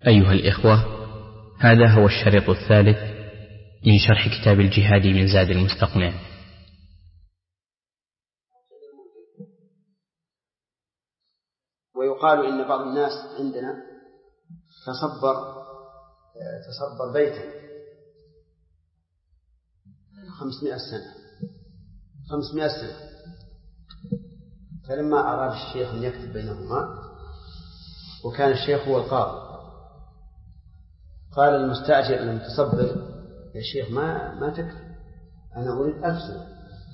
أيها الإخوة، هذا هو الشريط الثالث من شرح كتاب الجهاد من زاد المستقنع. ويقال إن بعض الناس عندنا تصبر بيتا 500 سنة، فلما أراد الشيخ أن يكتب بينهما وكان الشيخ هو القاضي، قال المستأجر المتصبر: يا شيخ ما تكفي، أنا أريد 1000 سنة.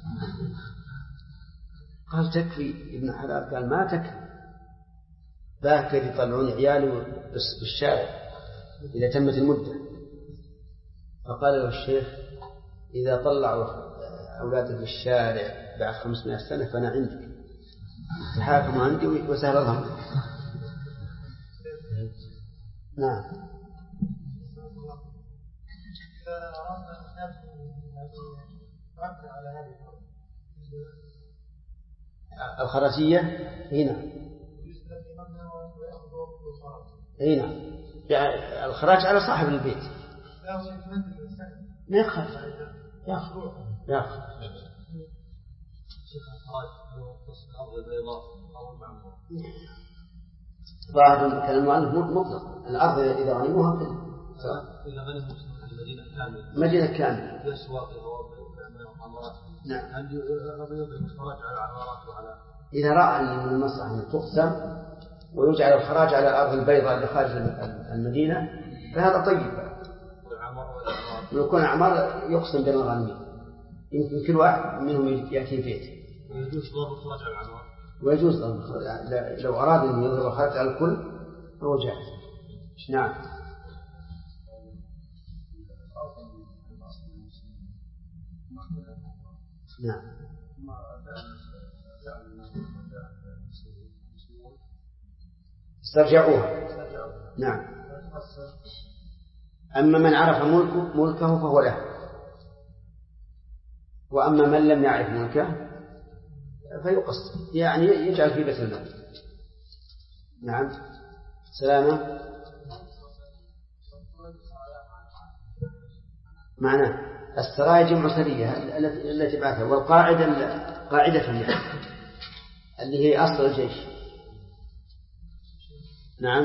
قال: تكفي ابن حلال. قال: ما تكفي، باكر يطلعون عيالي بالشارع إذا تمت المدة. فقال له الشيخ: إذا طلعوا أولادك بالشارع بعد 500 سنة فأنا عندك، تحاكموا عندي وسهل الأمر. نعم. الخرجية هنا الخراج على صاحب البيت، ما يخرج يأخذ. ظاهر كلام المؤلف مطلق، الأرض إذا غنموها مدينة كاملة. نعم. إذا رأى أن المصلحة أن تقسم ويجعل الخراج على الأرض البيضاء اللي خارج المدينة فهذا طيب. ويكون الأعمار يقسم بين الغانمين، يمكن كل واحد منهم يأتي بيته. ويجوز ضرب الخراج على الأعمار. ويجوز لو أراد أن يضرب الخراج على الكل فهو جاهز. نعم. نعم. استرجعوها. نعم. أما من عرف ملكه فهو له، وأما من لم يعرف ملكه فيقسم، يعني يجعل في بيت المال. نعم. سلامة. معناه السرايا جمع سرية التي بعثها، والقاعدة قاعدة اللي هي أصل الجيش. نعم.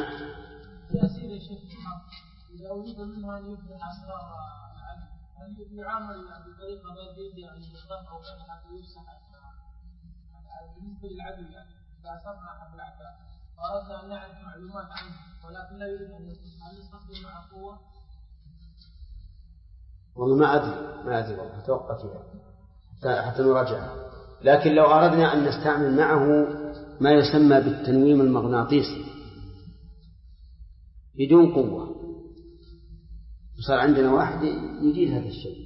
إذا أريد منها أن يفتح أسرار العدل هل يعامل بطريقة غير يعني يضاف أو غير حتى يفسح بالنسبة للعدل؟ يعني إذا أصبنا حب الأعداء أردنا أن نعرف معلومات عنه ولكن لا يريد أن يستخدم مع قوة. والله ما أدري والله، أتوقع فيها حتى نراجعها. لكن لو أردنا أن نستعمل معه ما يسمى بالتنويم المغناطيسي بدون قوة، وصار عندنا واحد يجيد هذا الشيء،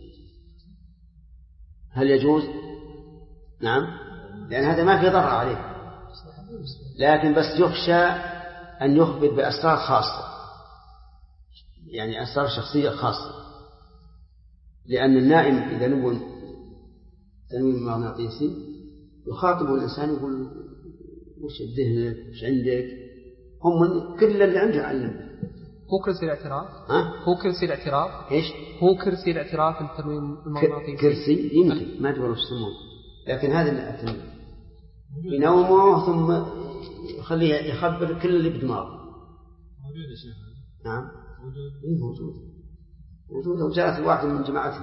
هل يجوز؟ نعم، لأن هذا ما في ضرر عليه، لكن بس يخشى أن يخبر بأسرار خاصة، يعني أسرار شخصية خاصة، لأن النائم إذا نبون تنويم مغناطيسي يخاطب الإنسان يقول: وش الذهن، وش عندك؟ هم كل اللي عنده علم. هو كرسي الاعتراف؟ هو كرسي الاعتراف؟ إيش؟ هو كرسي الاعتراف التنويم المغناطيسي. كرسي يمكن ما أدري وش يسمونه، لكن هذا التنويم ينومه ثم يخليه يخبر كل اللي بدماغه. موجود يا شيخ. نعم موجود وجاءت واحد من جماعتنا.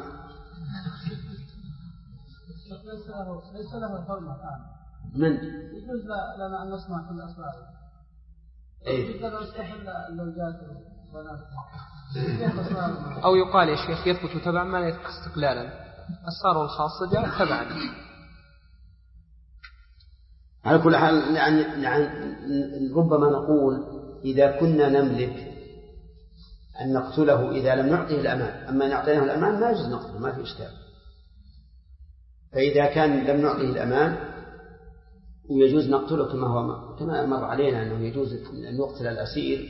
ليس له حرمة الآن. من؟ يجوز لنا أن نسمع كل أسراره. أو يقال يا شيخ يثبت تبعا ما يثبت استقلالا، أسراره الخاصة جاءت تبعا. على كل حال يعني ربما نقول إذا كنا نملك أن نقتله إذا لم نعطيه الأمان، أما نعطيه الأمان ما يجوز نقتله، ما في إشكال. فإذا كان لم نعطيه الأمان ويجوز نقتله كما مر علينا أنه يجوز أن نقتل الأسير،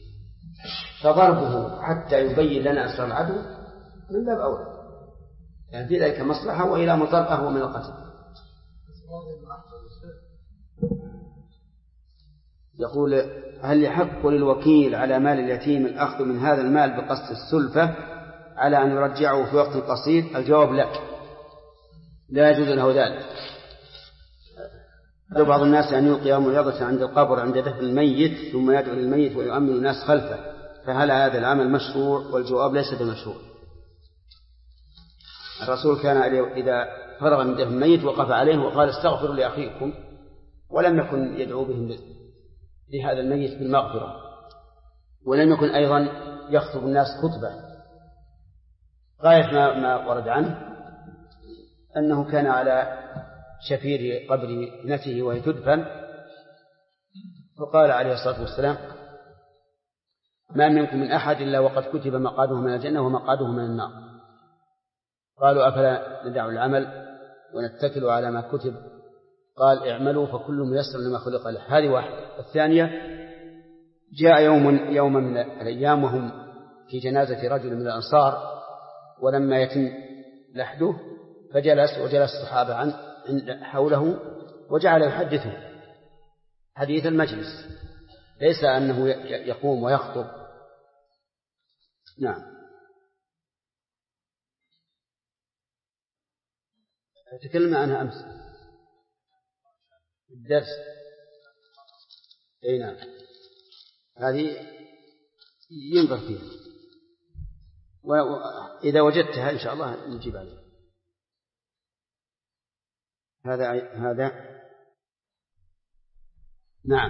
فضربه حتى يبين لنا أسرار العدو من باب أولى، يعني في ذلك مصلحة، وإلى مطرقه من القتل. يقول: هل يحق للوكيل على مال اليتيم الأخذ من هذا المال بقصد السلفة على أن يرجعه في وقت قصير؟ الجواب: لا يجوز له ذلك. بعض الناس أن يلقي موعظة عند القبر عند دفن الميت ثم يدعو للميت ويؤمن الناس خلفه، فهل هذا العمل مشروع؟ والجواب: ليس بمشروع. الرسول كان إذا فرغ من دفن الميت وقف عليه وقال: استغفروا لأخيكم، ولم يكن يدعو بهم لهذا الميت بالمغفرة، ولم يكن أيضا يخطب الناس خطبة. غاية ما ورد عنه أنه كان على شفير قبر ابنته وهي تدفن، فقال عليه الصلاة والسلام: ما منكم من أحد إلا وقد كتب مقعده من الجنة ومقعده من النار. قالوا: أفلا ندع العمل ونتكل على ما كتب؟ قال: اعملوا فكل ميسر لما خلق له. هذه واحدة. الثانية: جاء يوم من الأيام وهم في جنازة رجل من الأنصار، ولما يتم لحده وجلس الصحابة حوله وجعل يحدثه حديث المجلس، ليس أنه يقوم ويخطب. نعم. تكلم عنها أمس الدرس. أي نعم، هذه ينظر فيها، وإذا وجدتها إن شاء الله نجيب عليها. هذا نعم.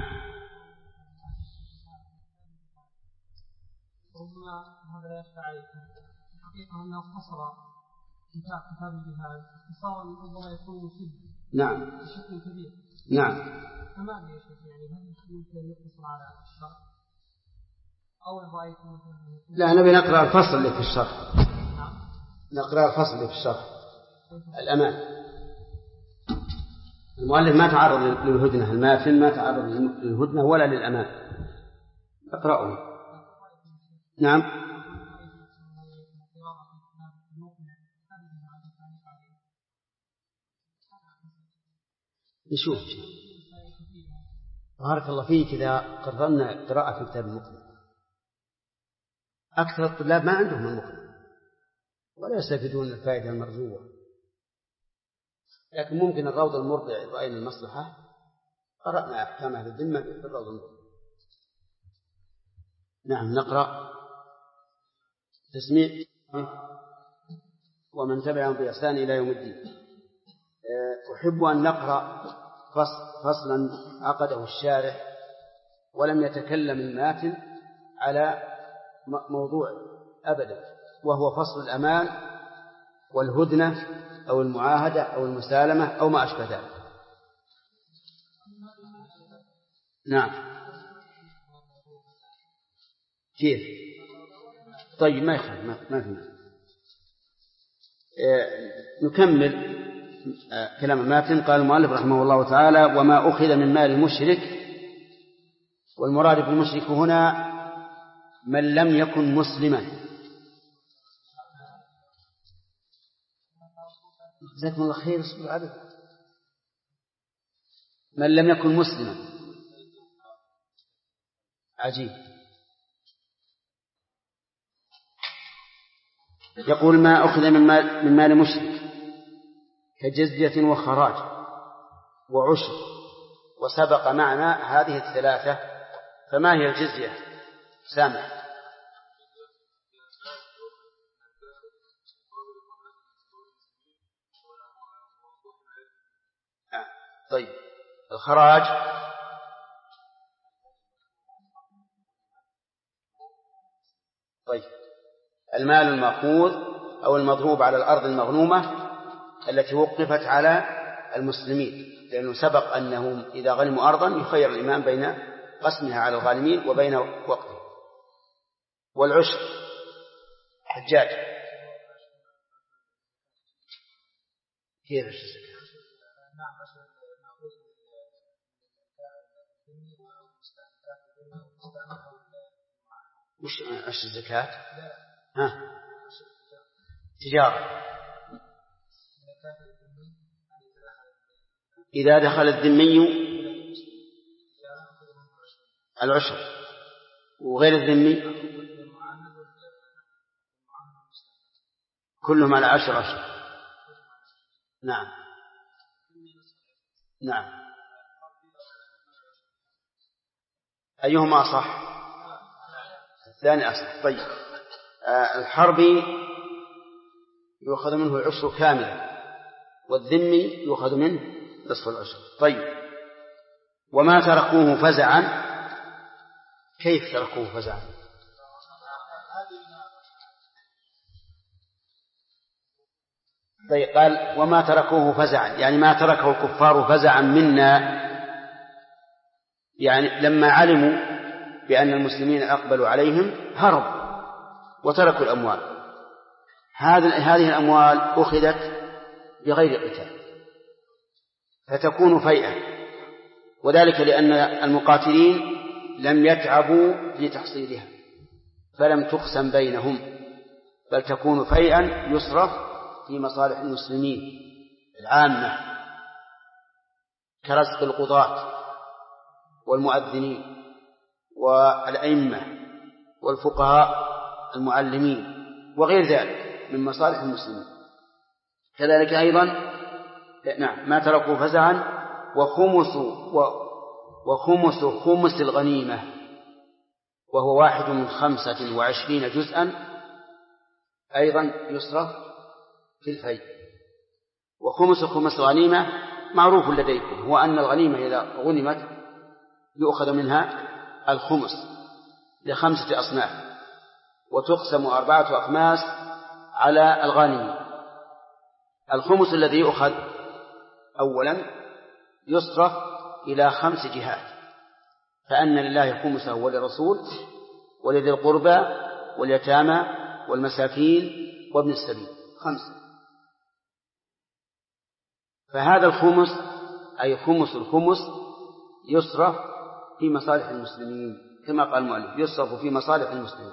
ربما هذا لا يخفى عليكم، الحقيقة أنه اختصر كتاب الجهاد اختصارا ربما يكون مسد نعم بشكل كبير. نعم. فما أدري يا شيخ، يعني هل يمكن أن يقتصر على الشرع أو رأيكم مثلا؟ لا، نبي نقرأ الفصل اللي في الشرح. نقرأ الفصل اللي في الشرح. الأمان. المؤلف ما تعرض للهدنة، المافن ما تعرض للهدنة ولا للأمان. اقرأوا. نعم. نشوف. بارك الله فيك إذا قررنا قراءة في كتاب المقنع. أكثر الطلاب ما عندهم المقنع ولا يستفيدون الفائدة المرجوة، لكن ممكن الروض المرضع إذا رأينا المصلحة قرأنا أحكام أهل الذمة في الروض المرضع. نعم. نقرأ تسميع ومن تبعهم بإحسان إلى يوم الدين. أحب أن نقرأ فصلا عقده الشارح ولم يتكلم الماتن على موضوع أبدا، وهو فصل الأمان والهدنة أو المعاهدة أو المسالمة أو ما أشبه ذلك. نعم. كيف؟ طيب ما يخالف، ما في. نكمل كلام الماتن. قال المؤلف رحمه الله تعالى: وما أخذ من مال المشرك. والمراد بالمشرك هنا من لم يكن مسلما. جزاكم الله خير. من لم يكن مسلما. عجيب. يقول: ما أخذ من مال مشرك كجزية وخراج وعشر. وسبق معنا هذه الثلاثة، فما هي الجزية؟ سامع. طيب. الخراج طيب المال المأخوذ أو المضروب على الأرض المغنومة التي وقفت على المسلمين، لأنه سبق أنهم إذا غنموا أرضا يخير الإمام بين قسمها على الغانمين وبين وقته. والعشر حجاج. كيف وش عشر الزكاة؟ تجارة. إذا دخل الذمي العشر، وغير الذمي كلهم على 10. نعم نعم. أيهما أصح؟ الثاني أصح. طيب الحربي يؤخذ منه العشر كاملا، والذمي يؤخذ منه نصف العشر. طيب وما تركوه فزعا، كيف تركوه فزعا؟ طيب قال وما تركوه فزعا، يعني ما تركه الكفار فزعا منا، يعني لما علموا بأن المسلمين أقبلوا عليهم هربوا وتركوا الأموال. هذه الأموال أخذت بغير قتال فتكون فيئة، وذلك لأن المقاتلين لم يتعبوا في تحصيلها فلم تقسم بينهم، بل تكون فيئا يصرف في مصالح المسلمين العامة كرزق القضاة والمؤذنين والأئمة والفقهاء المعلمين وغير ذلك من مصالح المسلمين. كذلك أيضا نعم ما تركوا فزعا. وخمس الغنيمة وهو 1 من 25 جزءا أيضا يصرف في الفيء. وخمس الغنيمة معروف لديكم، هو أن الغنيمة إذا غنمت يؤخذ منها الخمس ل5 أصناف، وتقسم 4 أخماس على الغانم. الخمس الذي يؤخذ أولا يصرف إلى 5 جهات، فأن لله خمسه وللرسول ولذي القربى واليتامى والمساكين وابن السبيل 5. فهذا الخمس أي خمس الخمس يصرف في مصالح المسلمين كما قال المؤلف يصرف في مصالح المسلمين.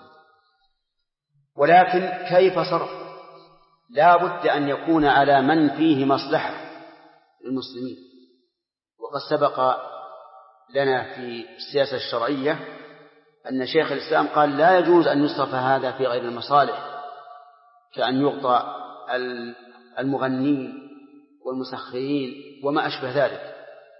ولكن كيف صرف؟ لا بد أن يكون على من فيه مصلحة للمسلمين. وقد سبق لنا في السياسة الشرعية أن شيخ الإسلام قال لا يجوز أن يصرف هذا في غير المصالح، كأن يغطى المغنين والمسخرين وما أشبه ذلك،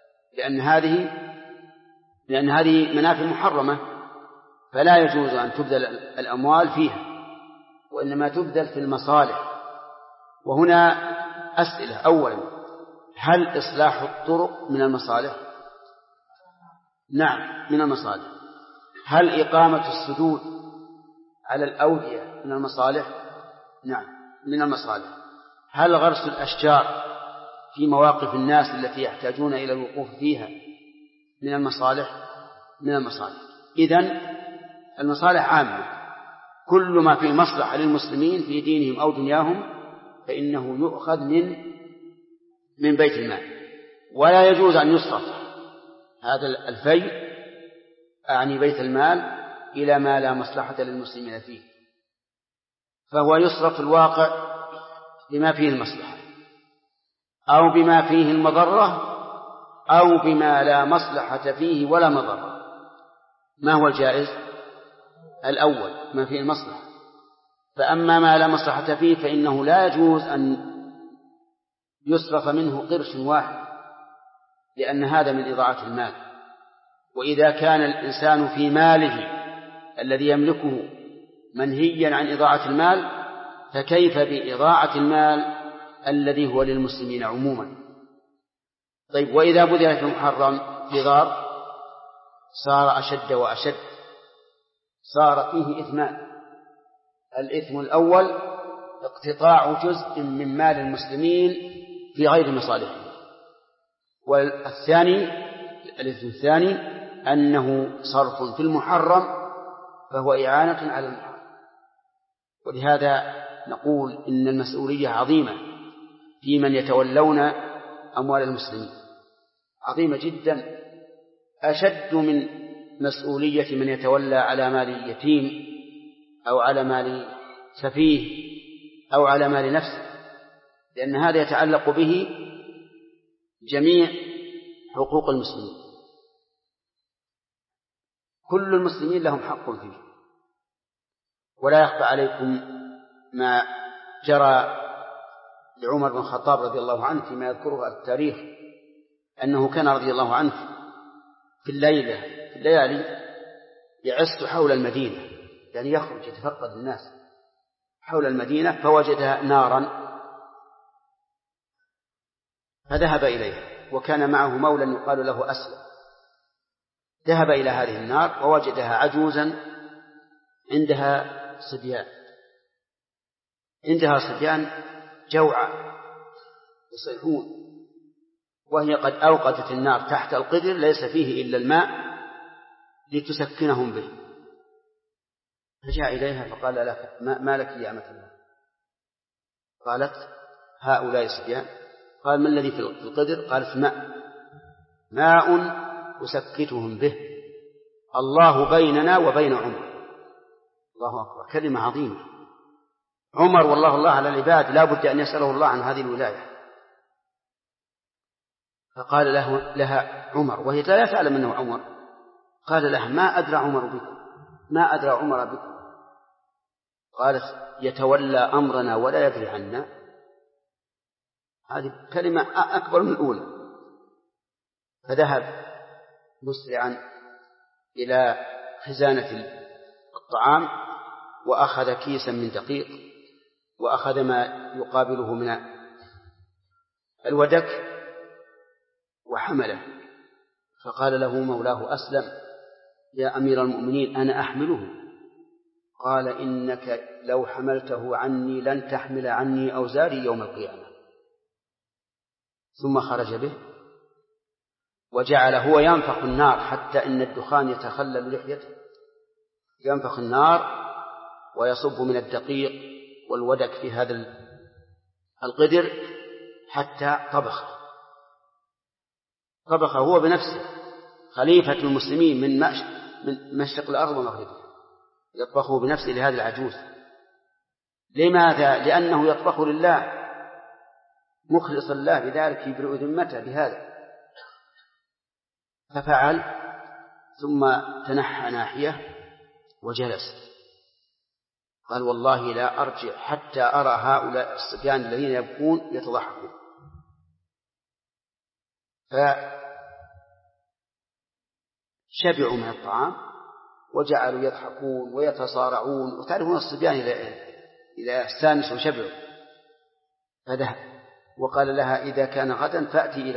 لأن هذه منافع محرمة، فلا يجوز أن تبذل الأموال فيها، وإنما تبذل في المصالح. وهنا أسئلة. أولا هل إصلاح الطرق من المصالح؟ نعم من المصالح. هل إقامة السدود على الأودية من المصالح؟ نعم من المصالح. هل غرس الأشجار في مواقف الناس التي يحتاجون إلى الوقوف فيها من المصالح؟ من المصالح. إذن المصالح عامة، كل ما فيه مصلحة للمسلمين في دينهم أو دنياهم فإنه يؤخذ من بيت المال، ولا يجوز أن يصرف هذا الفيء أعني بيت المال إلى ما لا مصلحة للمسلمين فيه، فهو يصرف الواقع بما فيه المصلحة أو بما فيه المضرة أو بما لا مصلحة فيه ولا مضرة. ما هو الجائز؟ الأول ما فيه المصلحة. فأما ما لا مصلحة فيه فإنه لا يجوز أن يصرف منه قرش واحد، لأن هذا من إضاعة المال. وإذا كان الإنسان في ماله الذي يملكه منهيا عن إضاعة المال، فكيف بإضاعة المال الذي هو للمسلمين عموما؟ طيب وإذا بذل في محرم في ضار صار أشد وأشد، صار فيه إثمان. الإثم الأول اقتطاع جزء من مال المسلمين في غير مصالحهم، والثاني الإثم الثاني أنه صرف في المحرم فهو إعانة على المحرم. ولهذا نقول إن المسؤولية عظيمة في من يتولون أموال المسلمين، عظيمة جدا، أشد من مسؤولية من يتولى على مال يتيم أو على مال سفيه أو على مال نفسه، لأن هذا يتعلق به جميع حقوق المسلمين. كل المسلمين لهم حق فيه. ولا يخفى عليكم ما جرى لعمر بن الخطاب رضي الله عنه فيما يذكره التاريخ، أنه كان رضي الله عنه في الليالي يعس حول المدينة، يعني يخرج يتفقد الناس حول المدينة، فوجد نارا فذهب إليها، وكان معه مولى يقال له أسلم. ذهب إلى هذه النار ووجدها عجوزا عندها صبيان جوعى يصيحون، وهي قد أوقدت النار تحت القدر ليس فيه إلا الماء لتسكنهم به. فجاء إليها فقال لها: ما لك يا أمة الله؟ قالت: هؤلاء صبيان. قال: ما الذي في القدر؟ قالت: ماء أسكتهم به، الله بيننا وبين عمر. الله أكبر، كلمة عظيمة. عمر والله الله على العباد لا بد أن يسأله الله عن هذه الولاية. فقال لها عمر، وهي لا تعلم أنه عمر، قال لها: ما أدرى عمر بكم. قالت: يتولى أمرنا ولا يدري عنا. هذه كلمة أكبر من الأولى. فذهب مسرعا إلى خزانة الطعام وأخذ كيسا من دقيق، وأخذ ما يقابله من الودك وحمله. فقال له مولاه أسلم: يا أمير المؤمنين أنا أحمله. قال: إنك لو حملته عني لن تحمل عني أوزاري يوم القيامة. ثم خرج به وجعل هو ينفخ النار حتى إن الدخان يتخلل لحيته، ينفخ النار ويصب من الدقيق والودك في هذا القدر حتى طبخ هو بنفسه، خليفة المسلمين من مشرق الأرض ومغربها، يطبخه بنفسه لهذه العجوز. لماذا؟ لأنه يطبخ لله مخلصا الله بذلك، يبرئ ذمته بهذا. ففعل، ثم تنحى ناحية وجلس. قال: والله لا أرجع حتى أرى هؤلاء الصبيان الذين يبكون يتضحكون. فشبعوا من الطعام وجعلوا يضحكون ويتصارعون، وتعرفون الصبيان إذا استانسوا وشبعوا. فذهب وقال لها: إذا كان غدا فأتي إلى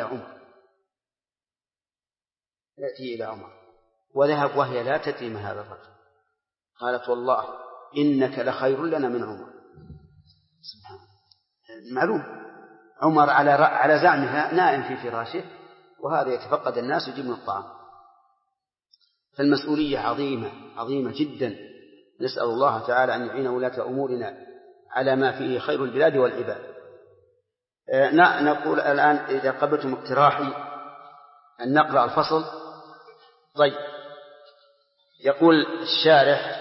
عمر. وذهب وهي لا تدري ما هذا الرجل. قالت: والله إنك لخير لنا من عمر. سبحان الله، معلوم عمر على زعمها نائم في فراشه، وهذا يتفقد الناس ويجيب من الطعام. فالمسؤولية عظيمة جدا. نسأل الله تعالى أن يعين ولاة أمورنا على ما فيه خير البلاد والعباد. نقول الآن إذا قبلتم اقتراحي أن نقرأ الفصل. طيب، يقول الشارح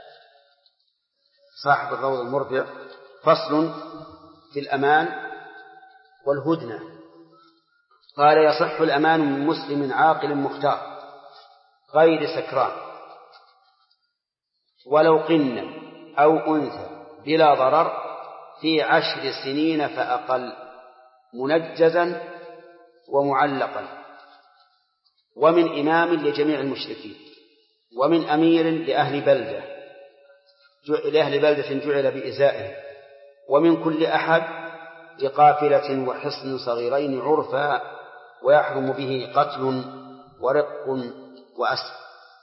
صاحب الروض المربع: فصل في الأمان والهدنة. قال: يصح الأمان من مسلم عاقل مختار غير سكران، ولو قن أو أنثى بلا ضرر في 10 سنين فأقل، منجزا ومعلقا، ومن إمام لجميع المشركين، ومن أمير لأهل بلدة جعل بإزائه، ومن كل أحد لقافلة وحصن صغيرين عرفا، ويحرم به قتل ورق وأسر.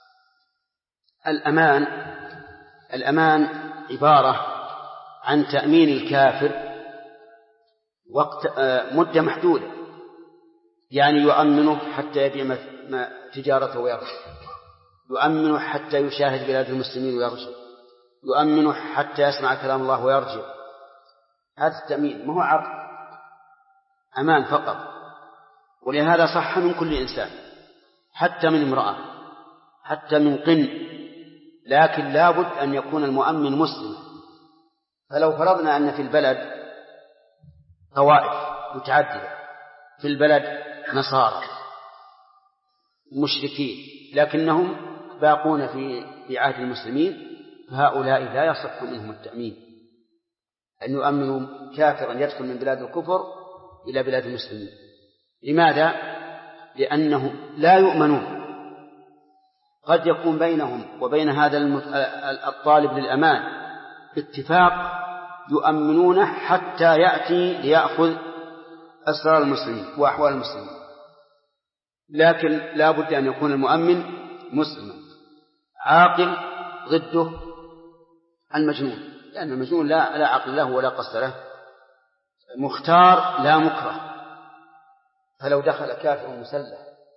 الأمان عبارة عن تأمين الكافر وقت مدة محدودة، يعني يؤمنه حتى يبيع تجارته ويرجع، يؤمنه حتى يشاهد بلاد المسلمين ويرجع، يؤمنه حتى يسمع كلام الله ويرجع. هذا التأمين ما هو عقد، أمان فقط. ولهذا صح من كل إنسان، حتى من امرأة، حتى من قن، لكن لابد أن يكون المؤمن مسلم. فلو فرضنا أن في البلد طوائف متعددة، في البلد نصارى مشركين، لكنهم باقون في عهد المسلمين فهؤلاء لا يصح منهم التأمين أن يؤمنوا كافرا يدخل من بلاد الكفر إلى بلاد المسلمين. لماذا؟ لأنهم لا يؤمنون. قد يكون بينهم وبين هذا الطالب للأمان اتفاق يؤمنونه حتى يأتي ليأخذ أسرار المسلمين وأحوال المسلمين، لكن لا بد أن يكون المؤمن مسلما عاقل ضده المجنون، لأن المجنون لا عقل له ولا قصد له، مختار لا مكره. فلو دخل كافر مسلح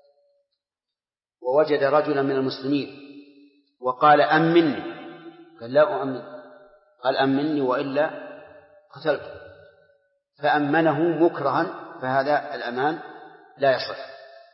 ووجد رجلا من المسلمين وقال أمني، قال لا أؤمن، قال أمني وإلا قتلته، فأمنه مكرها، فهذا الأمان لا يصح.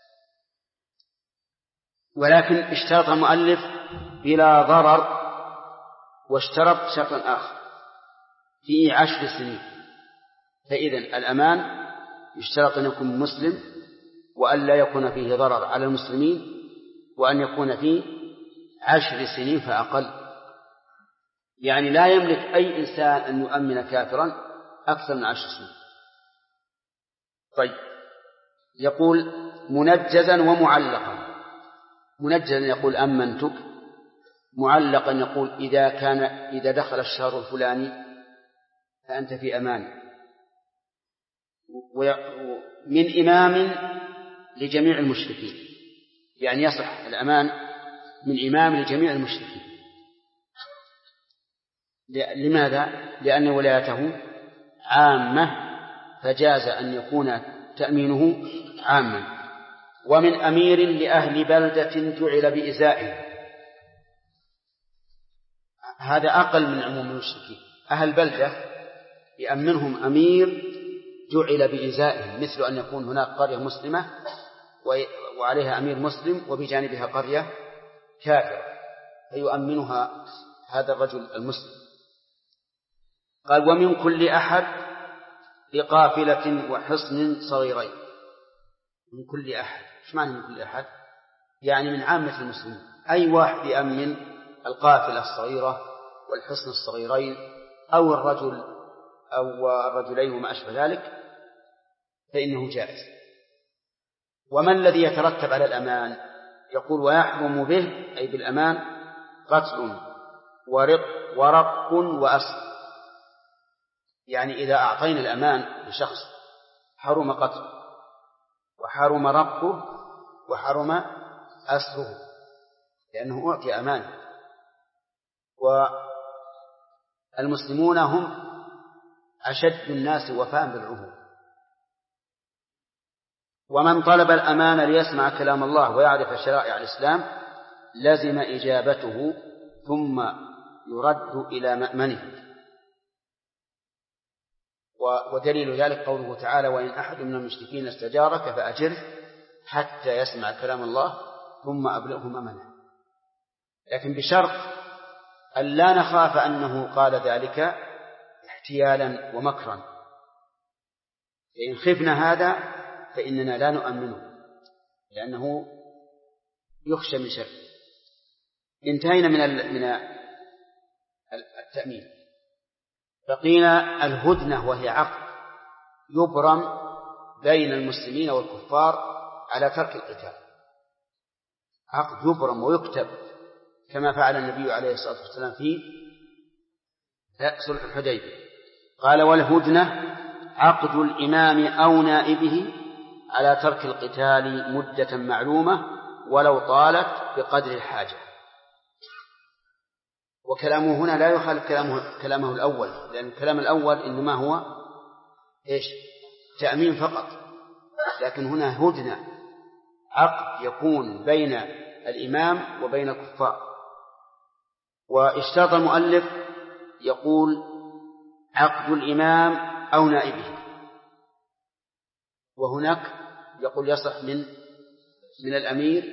ولكن اشترط المؤلف بلا ضرر، واشترط شرطا آخر في 10 سنين. فإذن الأمان يشترط أن يكون مسلم، وأن لا يكون فيه ضرر على المسلمين، وأن يكون فيه 10 سنين فأقل. يعني لا يملك أي إنسان أن يؤمن كافرا أكثر من 10 سنين. طيب، يقول منجزا ومعلقا. منجزا يقول أمنتك، معلقا يقول إذا دخل الشهر الفلاني فأنت في أمان. من إمام لجميع المشركين، يعني يصح الأمان من إمام لجميع المشركين. لماذا؟ لأن ولايته عامة، فجاز أن يكون تأمينه عاما. ومن أمير لأهل بلدة جعل بإزائه، هذا أقل من عموم المشركين. أهل بلدة يأمنهم أمير جعل بإزائه، مثل أن يكون هناك قرية مسلمة وعليها أمير مسلم وبجانبها قرية كافرة، فيؤمنها هذا الرجل المسلم. قال ومن كل أحد بقافلة وحصن صغيرين. من كل أحد، ايش معنى من كل أحد؟ يعني من عامة المسلمين، أي واحد يأمن القافلة الصغيرة والحصن الصغيرين أو الرجل أو الرجلين وما أشبه ذلك فإنه جائز. وما الذي يترتب على الأمان؟ يقول ويحرم به أي بالأمان قتل ورق وأسر. يعني إذا أعطينا الأمان لشخص حرم قتله وحرم رقه وحرم أسره، لأنه أعطي أمانه. والمسلمون هم أشد الناس وفاء بالعهود. ومن طلب الأمان ليسمع كلام الله ويعرف شرائع الإسلام لزم إجابته ثم يرد إلى مأمنه. ودليل ذلك قوله تعالى وإن أحد من المشركين استجارك فأجره حتى يسمع كلام الله ثم أبلغه مأمنه، لكن بشرط أن لا نخاف أنه قال ذلك احتيالا ومكرا، فإن خفنا هذا فإننا لا نؤمنه لأنه يخشى من شر. انتهينا من التأمين. بقينا الهدنة، وهي عقد يبرم بين المسلمين والكفار على ترك القتال، عقد يبرم ويكتب كما فعل النبي عليه الصلاة والسلام في صلح الحديبية. قال والهدنة عقد الإمام أو نائبه على ترك القتال مدة معلومة ولو طالت بقدر الحاجة. وكلامه هنا لا يخالف كلامه الأول، لأن الكلام الأول إنما هو تأمين فقط، لكن هنا هدنة عقد يكون بين الإمام وبين الكفار. واشترط المؤلف يقول عقد الإمام أو نائبه، وهناك يقول يصح من الأمير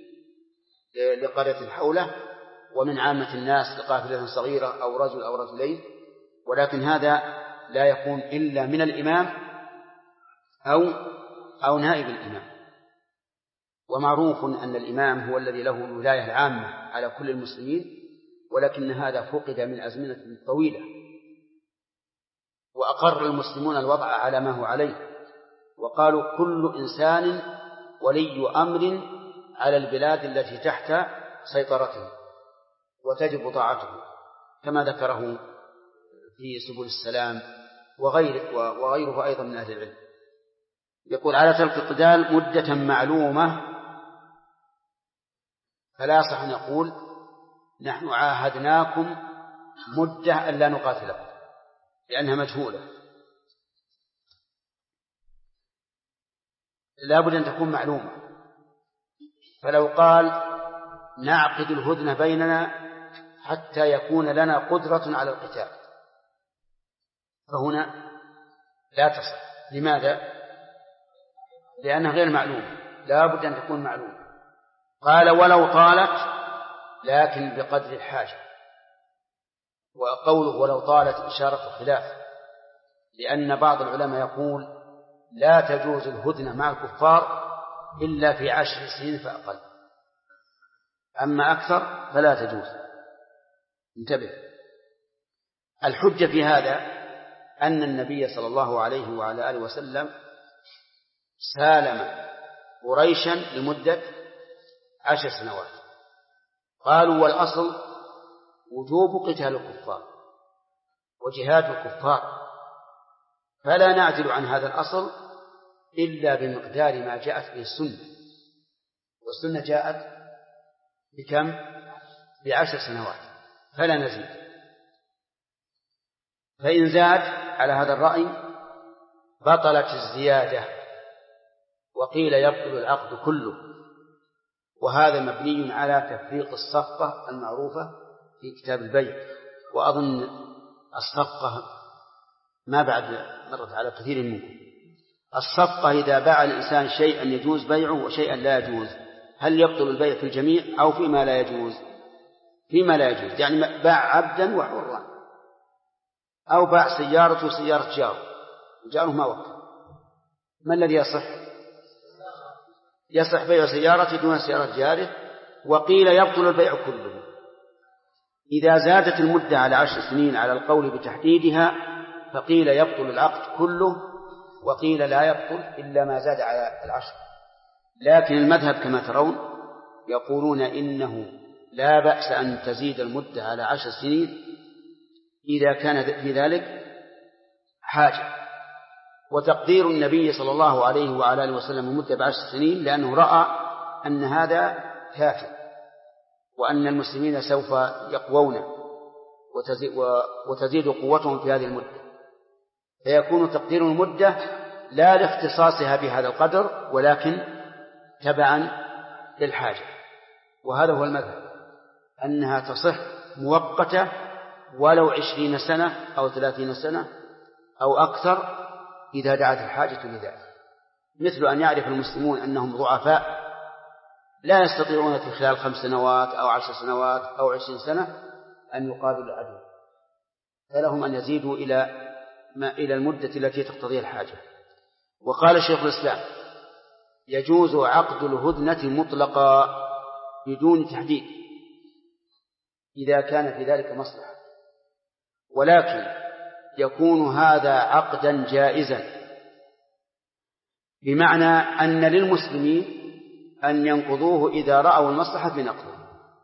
لقرية حوله ومن عامة الناس لقافلة صغيرة أو رجل أو رجلين، ولكن هذا لا يكون إلا من الإمام أو نائب الإمام. ومعروف أن الإمام هو الذي له الولاية العامة على كل المسلمين، ولكن هذا فقد من أزمنة طويلة، وأقر المسلمون الوضع على ما هو عليه، وقالوا كل إنسان ولي أمر على البلاد التي تحت سيطرته وتجب طاعته، كما ذكره في سبل السلام وغيره أيضا من أهل العلم. يقول على ترك القتال مدة معلومة، فلا صح نقول نحن عاهدناكم مدة ألا نقاتلكم، لأنها مجهولة، لا بد أن تكون معلومة. فلو قال نعقد الهدنة بيننا حتى يكون لنا قدرة على القتال، فهنا لا تصح. لماذا؟ لأنها غير معلومة، لا بد أن تكون معلومة. قال ولو طالت لكن بقدر الحاجة، وقوله ولو طالت إشارة الخلاف، لأن بعض العلماء يقول لا تجوز الهدنة مع الكفار إلا في 10 سنين فأقل، أما أكثر فلا تجوز. انتبه، الحجة في هذا أن النبي صلى الله عليه وعلى آله وسلم سالم قريشا لمدة 10 سنوات. قالوا والأصل وجوب قتال الكفار وجهاد الكفار، فلا نعدل عن هذا الأصل إلا بمقدار ما جاءت به السنة، والسنة جاءت بكم؟ ب10 سنوات، فلا نزيد. فإن زاد على هذا الرأي بطلت الزيادة، وقيل يبطل العقد كله، وهذا مبني على تفريق الصفقة المعروفة في كتاب البيع، وأظن الصفقة ما بعد مرت على كثير منكم. الصفقة إذا باع الإنسان شيئا يجوز بيعه وشيئا لا يجوز، هل يبطل البيع في الجميع أو فيما لا يجوز؟ فيما لا يجوز، يعني باع عبدا وحرا، أو باع سيارة وسيارة جاره وجاره ما وكل، ما الذي يصح؟ يصح بيع سيارة دون سيارة جاره. وقيل يبطل البيع كله. إذا زادت المدة على 10 سنين على القول بتحديدها فقيل يبطل العقد كله، وقيل لا يبطل إلا ما زاد على 10. لكن المذهب كما ترون يقولون إنه لا بأس أن تزيد المدة على 10 سنين إذا كان في ذلك حاجة. وتقدير النبي صلى الله عليه وعلى آله وسلم المدة ب10 سنين لأنه رأى أن هذا كافٍ، وأن المسلمين سوف يقوون وتزيد قوتهم في هذه المدة، فيكون تقدير المدة لا لاختصاصها بهذا القدر ولكن تبعا للحاجة. وهذا هو المذهب، أنها تصح مؤقتة ولو 20 سنة أو 30 سنة أو أكثر إذا دعت الحاجة لذلك، مثل أن يعرف المسلمون أنهم ضعفاء لا يستطيعون في خلال 5 سنوات أو 10 سنوات أو 20 سنة أن يقابلوا العدو، فلهم أن يزيدوا إلى المدة التي تقتضيها الحاجة. وقال شيخ الإسلام يجوز عقد الهدنة مطلقا بدون تحديد إذا كان في ذلك مصلحة، ولكن يكون هذا عقدا جائزا، بمعنى أن للمسلمين أن ينقضوه إذا رأوا المصلحة في نقضه.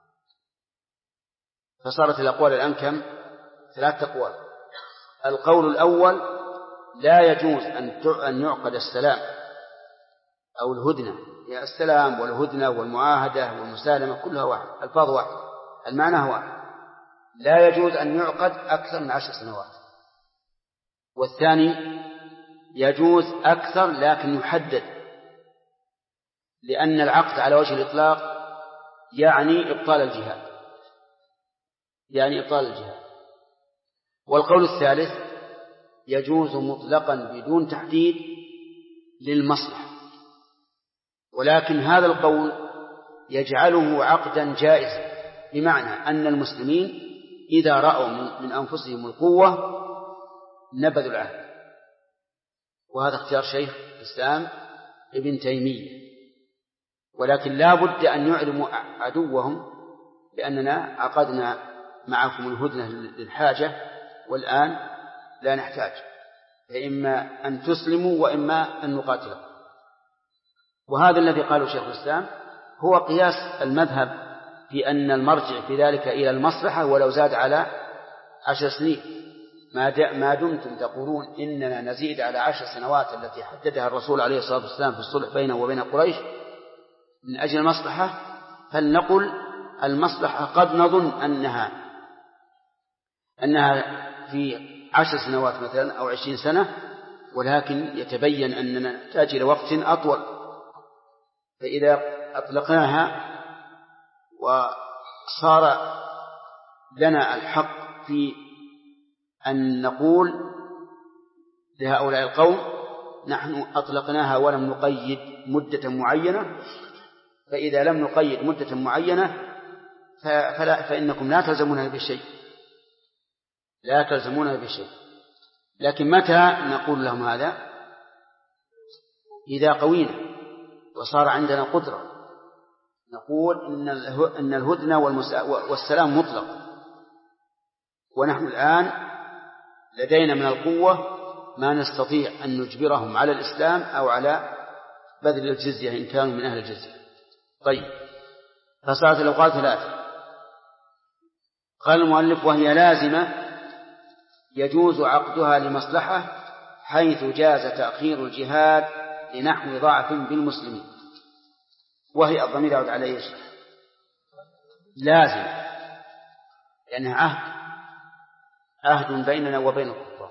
فصارت الأقوال الآن كم؟ 3 أقوال. القول الأول لا يجوز أن يعقد السلام أو الهدنة، يعني السلام والهدنة والمعاهدة والمسالمة كلها واحد، الفاظ واحد، المعنى واحد، لا يجوز أن يعقد أكثر من 10 سنوات. والثاني يجوز أكثر لكن يحدد، لأن العقد على وجه الإطلاق يعني إبطال الجهاد، والقول الثالث يجوز مطلقا بدون تحديد للمصلحة، ولكن هذا القول يجعله عقدا جائزا، بمعنى أن المسلمين إذا رأوا من أنفسهم القوة نبذوا العهد. وهذا اختيار شيخ الإسلام ابن تيمية، ولكن لا بد أن يعلموا عدوهم بأننا عقدنا معكم الهدنة للحاجة والآن لا نحتاج، فإما أن تسلموا وإما أن نقاتلكم. وهذا الذي قاله شيخ الإسلام هو قياس المذهب في أن المرجع في ذلك إلى المصلحة ولو زاد على 10 سنين، ما دمتم تقولون إننا نزيد على 10 سنوات التي حددها الرسول عليه الصلاة والسلام في الصلح بينه وبين قريش من أجل المصلحة، فلنقل المصلحة قد نظن أنها في 10 سنوات مثلا أو 20 سنة، ولكن يتبين أننا نحتاج إلى وقت أطول، فإذا أطلقناها وصار لنا الحق في أن نقول لهؤلاء القوم نحن أطلقناها ولم نقيد مدة معينة، فإذا لم نقيد مدة معينة فإنكم لا تلزمونها بشيء. لكن متى نقول لهم هذا؟ إذا قوينا وصار عندنا قدرة نقول إن الهدنة والسلام مطلق، ونحن الآن لدينا من القوة ما نستطيع أن نجبرهم على الإسلام أو على بذل الجزية إن كانوا من أهل الجزية. طيب، فصارت الأوقات 3. قال المؤلف: وهي لازمة يجوز عقدها لمصلحة حيث جاز تأخير الجهاد لنحو ضعف بالمسلمين. وهي الضمير يعود على ايش؟ لازم، لأنها عهد بيننا وبين الكفار.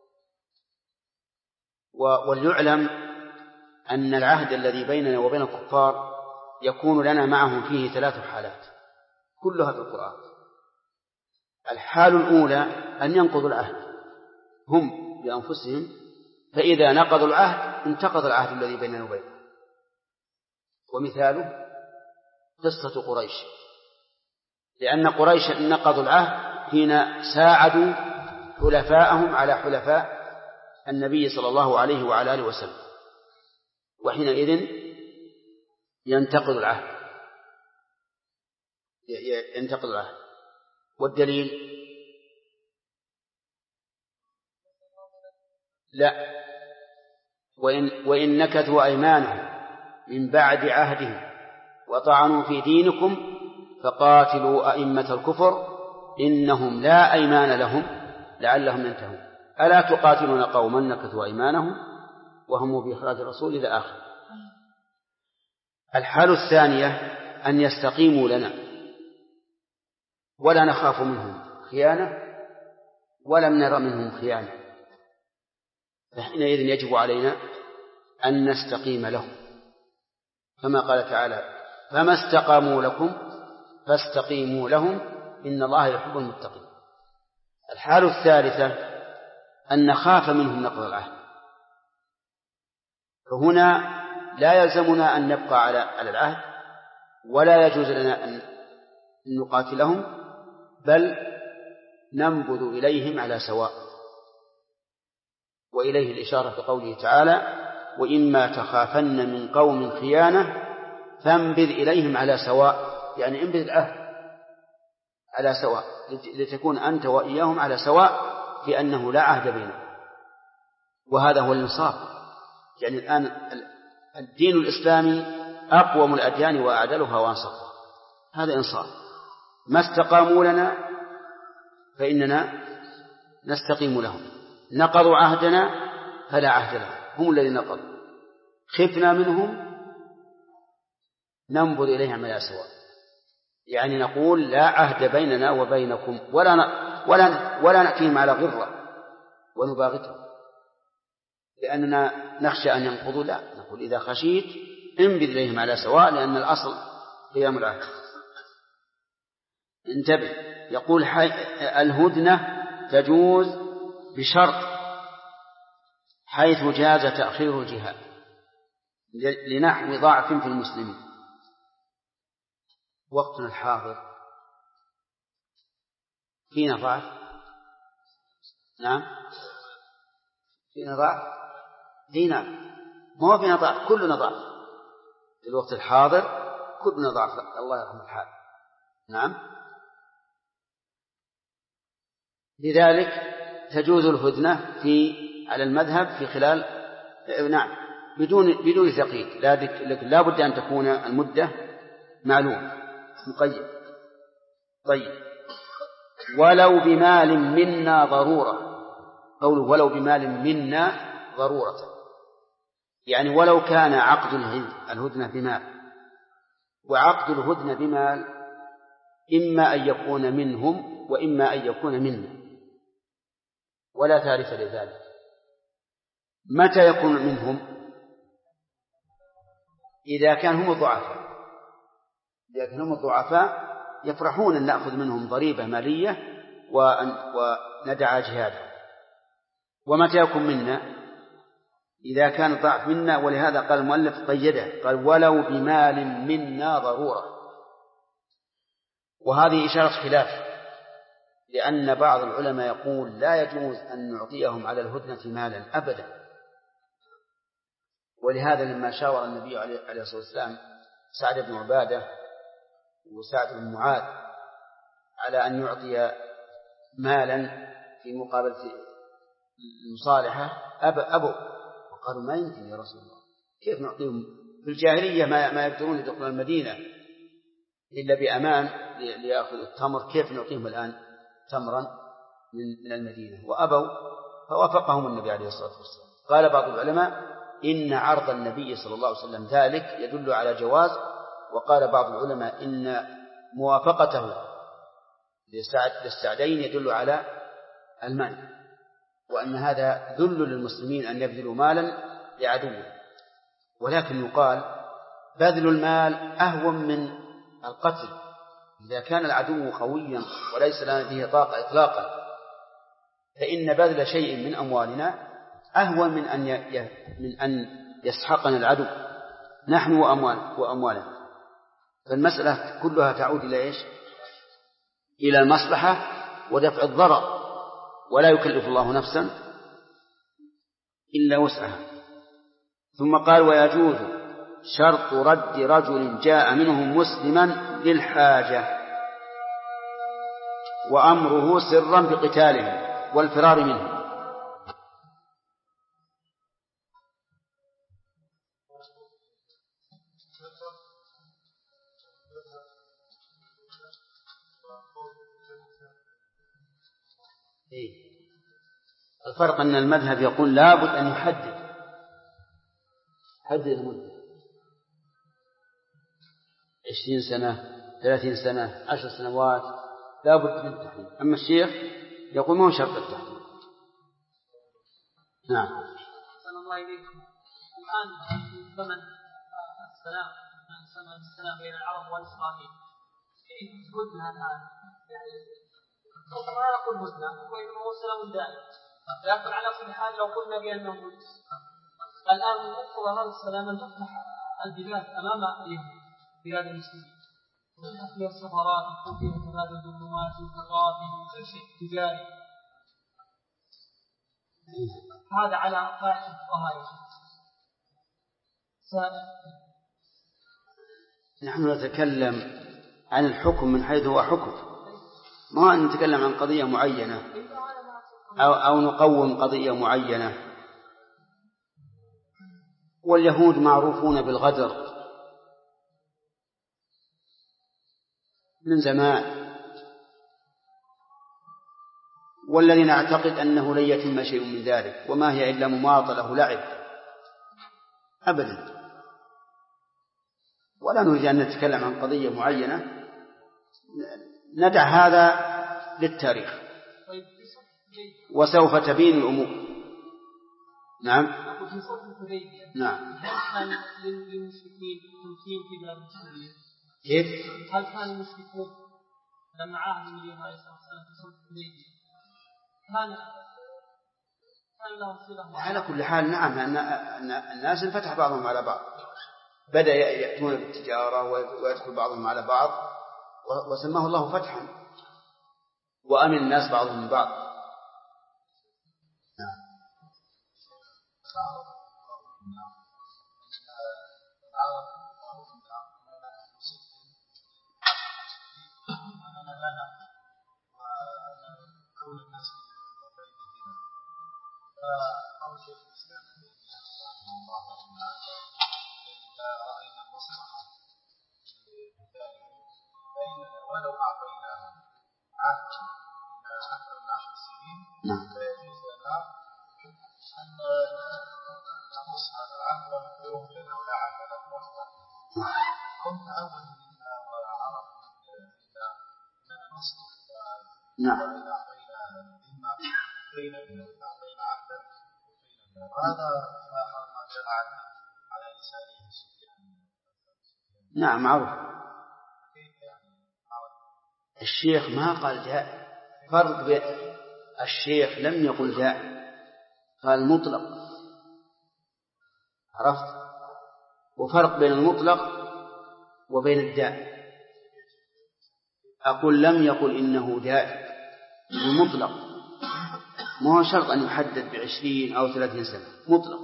وليعلم أن العهد الذي بيننا وبين الكفار يكون لنا معهم فيه 3 حالات كلها في القرآن. الحال الأولى أن ينقضوا العهد هم بأنفسهم، فإذا نقضوا العهد انتقض العهد الذي بيننا وبينهم. ومثاله قصة قريش، لأن قريش نقضوا العهد حين ساعدوا حلفاءهم على حلفاء النبي صلى الله عليه وعلى آله وسلم، وحينئذ ينتقض العهد. والدليل لا، وإن نكثوا أيمانهم من بعد عهدهم وطعنوا في دينكم فقاتلوا أئمة الكفر إنهم لا أيمان لهم لعلهم ينتهون ألا تقاتلون قوما نكثوا أيمانهم وهم بإخراج الرسول إلى آخر. الحالة الثانية أن يستقيموا لنا ولا نخاف منهم خيانة ولم نرى منهم خيانة، فحينئذ يجب علينا أن نستقيم لهم، كما قال تعالى: فما استقاموا لكم فاستقيموا لهم إن الله يحب المتقين. الحالة الثالثة أن نخاف منهم نقض العهد، فهنا لا يلزمنا أن نبقى على العهد ولا يجوز لنا أن نقاتلهم، بل ننبذ إليهم على سواء. وإليه الإشارة في قوله تعالى: وإما تخافن من قوم خيانة فانبذ إليهم على سواء، يعني انبذ العهد على سواء لتكون أنت وإياهم على سواء في أنه لا عهد بينهم. وهذا هو الإنصاف. يعني الآن الدين الإسلامي أقوم الأديان وأعدلها وأنصفها، هذا إنصاف. ما استقاموا لنا فإننا نستقيم لهم، نقضوا عهدنا فلا عهد لهم، هم الذين نقضوا، خفنا منهم ننبذ إليهم على سواء، يعني نقول لا عهد بيننا وبينكم ولا نأتيهم على غرة ونباغتهم لأننا نخشى أن ينقضوا، لا، نقول إذا خشيت انبذ إليهم على سواء، لأن الأصل قيام العهد. انتبه، يقول الهدنة تجوز بشرط حيث جاز تأخير الجهاد لنحو ضعف في المسلمين. وقتنا الحاضر فينا ضعف، نعم فينا ضعف، دينا ما هو فينا ضعف، كلنا ضعف، في الوقت الحاضر كلنا ضعف، الله يرحم الحال. نعم. لذلك تجوز الهدنة على المذهب في خلال نعم بدون ثقيل، لكن لا بد أن تكون المدة معلومة مقيد. طيب، ولو بمال منا ضرورة، قوله ولو بمال منا ضرورة، يعني ولو كان عقد الهدنة بمال، وعقد الهدنة بمال إما أن يكون منهم وإما أن يكون منا، ولا تعرف لذلك. متى يكون منهم؟ إذا كان هم الضعفاء، إذا كان هم الضعفاء يفرحون أن نأخذ منهم ضريبة مالية وندع جهادهم. ومتى يكون منا؟ إذا كان الضعف منا، ولهذا قال المؤلف قيده، قال ولو بمال منا ضرورة. وهذه إشارة خلاف، لأن بعض العلماء يقول لا يجوز أن نعطيهم على الهدنة مالا أبدا. ولهذا لما شاور النبي عليه الصلاة والسلام سعد بن عبادة وسعد بن معاذ على أن يعطي مالا في مقابلة المصالحة أبوا، وقالوا ما يمكن يا رسول الله، كيف نعطيهم؟ في الجاهلية ما يقدرون يدخلون المدينة إلا بأمان ليأخذوا التمر، كيف نعطيهم الآن تمرا من المدينة؟ وأبوا، فوافقهم النبي عليه الصلاة والسلام. قال بعض العلماء إن عرض النبي صلى الله عليه وسلم ذلك يدل على جواز، وقال بعض العلماء إن موافقته للسعدين يدل على المنع، وأن هذا ذل للمسلمين أن يبذلوا مالا لعدوه. ولكن يقال بذل المال أهون من القتل، إذا كان العدو قويا وليس لنا به طاقة إطلاقا، فإن بذل شيء من أموالنا أهون من أن يسحقنا العدو نحن وأموالنا. فالمسألة كلها تعود إلى إيش؟ إلى المصلحة ودفع الضرر، ولا يكلف الله نفسا إلا وسعها. ثم قال ويجوز شرط رد رجل جاء منهم مسلما للحاجة وأمره سرا بقتالهم والفرار منه. الفرق أن المذهب يقول لابد أن يحدد المدة 20 سنة 30 سنة 10 سنوات، لابد من التحديد. أما الشيخ يقول ما هو شرط التحديد. نعم. صلى الله عليكم. الآن في زمن السلام بين العرب والإسرائيل في هدنة الآن، يعني ما يقول هدنة وإنما هو سلام دائم، لكن على كل حال لو قلنا بأنه الآن من مقتضى هذا السلام أن تفتح البلاد أمام بلاد المسلمين، وتفتح فيها السفارات وتكون فيها تبادل الدبلومات والثقافي وكل شيء تجاري. هذا على قاعدة الفقهاء. نحن نتكلم عن الحكم من حيث هو حكم، ما أن نتكلم عن قضية معينة أو نقوم قضية معينة. واليهود معروفون بالغدر من زمان، والذي نعتقد أنه لن يتم شيء من ذلك، وما هي إلا مماطلة ولعب أبدا. ولا نريد أن نتكلم عن قضية معينة، ندع هذا للتاريخ وسوف تبين الأمور. نعم. نعم. هل كان للمشركين تمكين في بلاد المسلمين؟ كيف؟ هل كان المشركون لما عاهدوا النبي عليه الصلاة والسلام في صلح الحديبية كان لهم صلة؟ على كل حال نعم، أن الناس انفتح بعضهم على بعض، بدأ يأتون بالتجارة ويدخل بعضهم على بعض، وسماه الله فتحا، وأمن الناس بعضهم من بعض. نعم. وكون الناس فأول شيء في الإسلام الله إذا رأينا المصلحة ولو أعطيناه عهد أكثر من 10 سنين فيجوز لنا أن نقص هذا العهد ونخبره لنا ولا عهد له أكثر أو تعود منا وعرف منا أننا نصلح وإذا أعطينا ذمة وفينا بها وإذا أعطينا عهدا وفينا بها وهذا ما جاء على لسانه سفيان. نعم معروف. الشيخ ما قال جاء، فرق بين الشيخ لم يقل جاء، قال مطلق، عرفت؟ وفرق بين المطلق وبين الداء. أقول لم يقل إنه داء المطلق، ما هو شرط أن يحدد 20 أو 30 سنة، مطلق.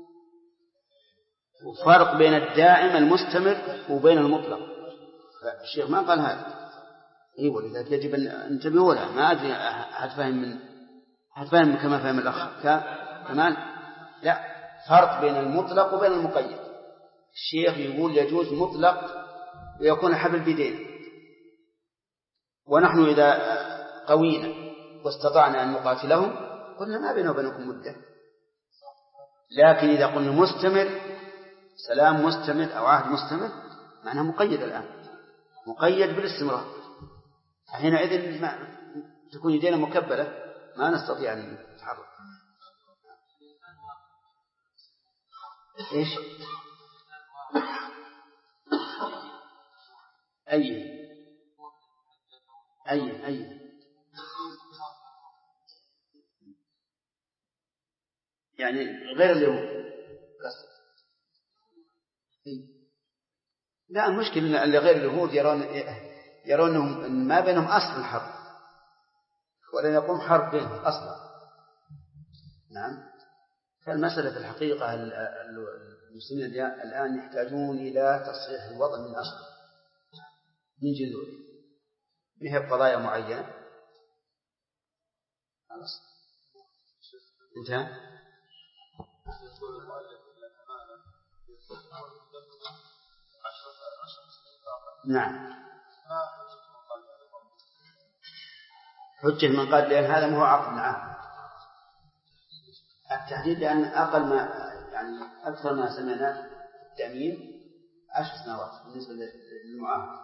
وفرق بين الدائم المستمر وبين المطلق. الشيخ ما قال هذا. إيه، ولذلك يجب أن انتبهوا لها. ما أدري هتفهم كما فهم الأخ كمان. لا، فرق بين المطلق وبين المقيد. الشيخ يقول يجوز مطلق ويكون حبل بيدين، ونحن إذا قوينا واستطعنا أن نقاتلهم قلنا ما بيننا وبينكم مدة. لكن إذا قلنا مستمر، سلام مستمر أو عهد مستمر، معناه مقيد الآن، مقيد بالاستمرار. حينئذ ما تكون يدينا مكبلة، ما نستطيع أن نتحرك. إيش؟ أي يعني غير اليهود. لا، المشكلة اللي غير اليهود يرونهم أن ما بينهم أصل الحرب، ولن يقوم حرب بينهم أصلا. نعم. فالمسألة في الحقيقة المسلمين الآن يحتاجون إلى تصحيح الوضع من أصل، من جذوره، ما هي قضايا معينة. خلاص انتهى. نعم. حجة من قال لأن هذا ما هو عقد معه التحديد، لأن أقل ما يعني أكثر ما سمعنا التأمين 10 سنوات بالنسبة للمعاهد.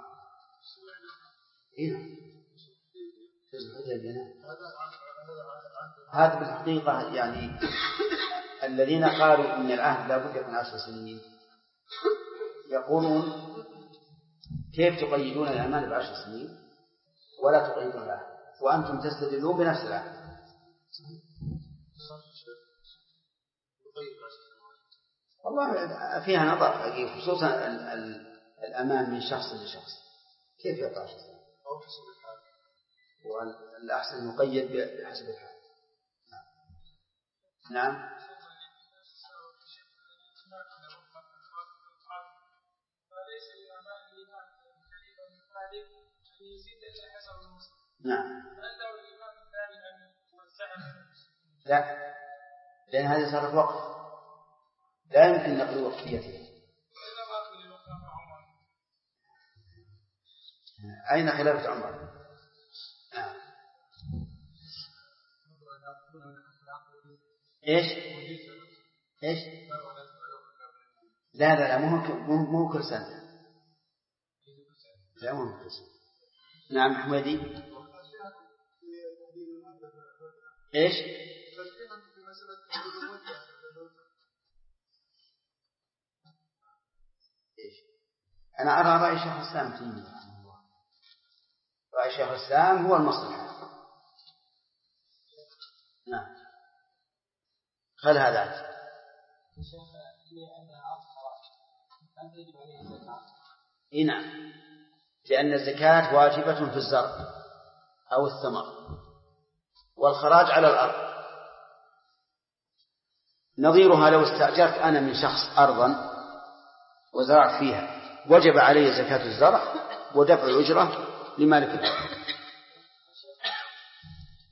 هذا بالحقيقة يعني الذين قالوا إن العهد لا بد يكون 10 سنين يقولون كيف تقيدون الأمان ب10 سنين ولا تقيدون العهد وأنتم تستدلون بنفس العهد؟ والله فيها نظر حقيقي، خصوصا الأمان من شخص لشخص، كيف يقع 10 سنين؟ والأحسن مقيد بحسب الحال. نعم. نعم. لا، لأن هذا صار وقف، لا يمكن نقل وقفيته. أين خلافة عمر؟ إيش؟ لا مو كل سنة. لا مو كل سنة. نعم حميدي. إيش؟ أنا أرى رأي شيخ الإسلام تيمية رحمه الله، رأي شيخ الإسلام هو المصلحة. نعم. خل هذا نعم، لأن الزكاة واجبة في الزرع أو الثمر، والخراج على الأرض. نظيرها لو استأجرت أنا من شخص أرضا وزرعت فيها، وجب علي زكاة الزرع ودفع الأجرة لمالك الأرض.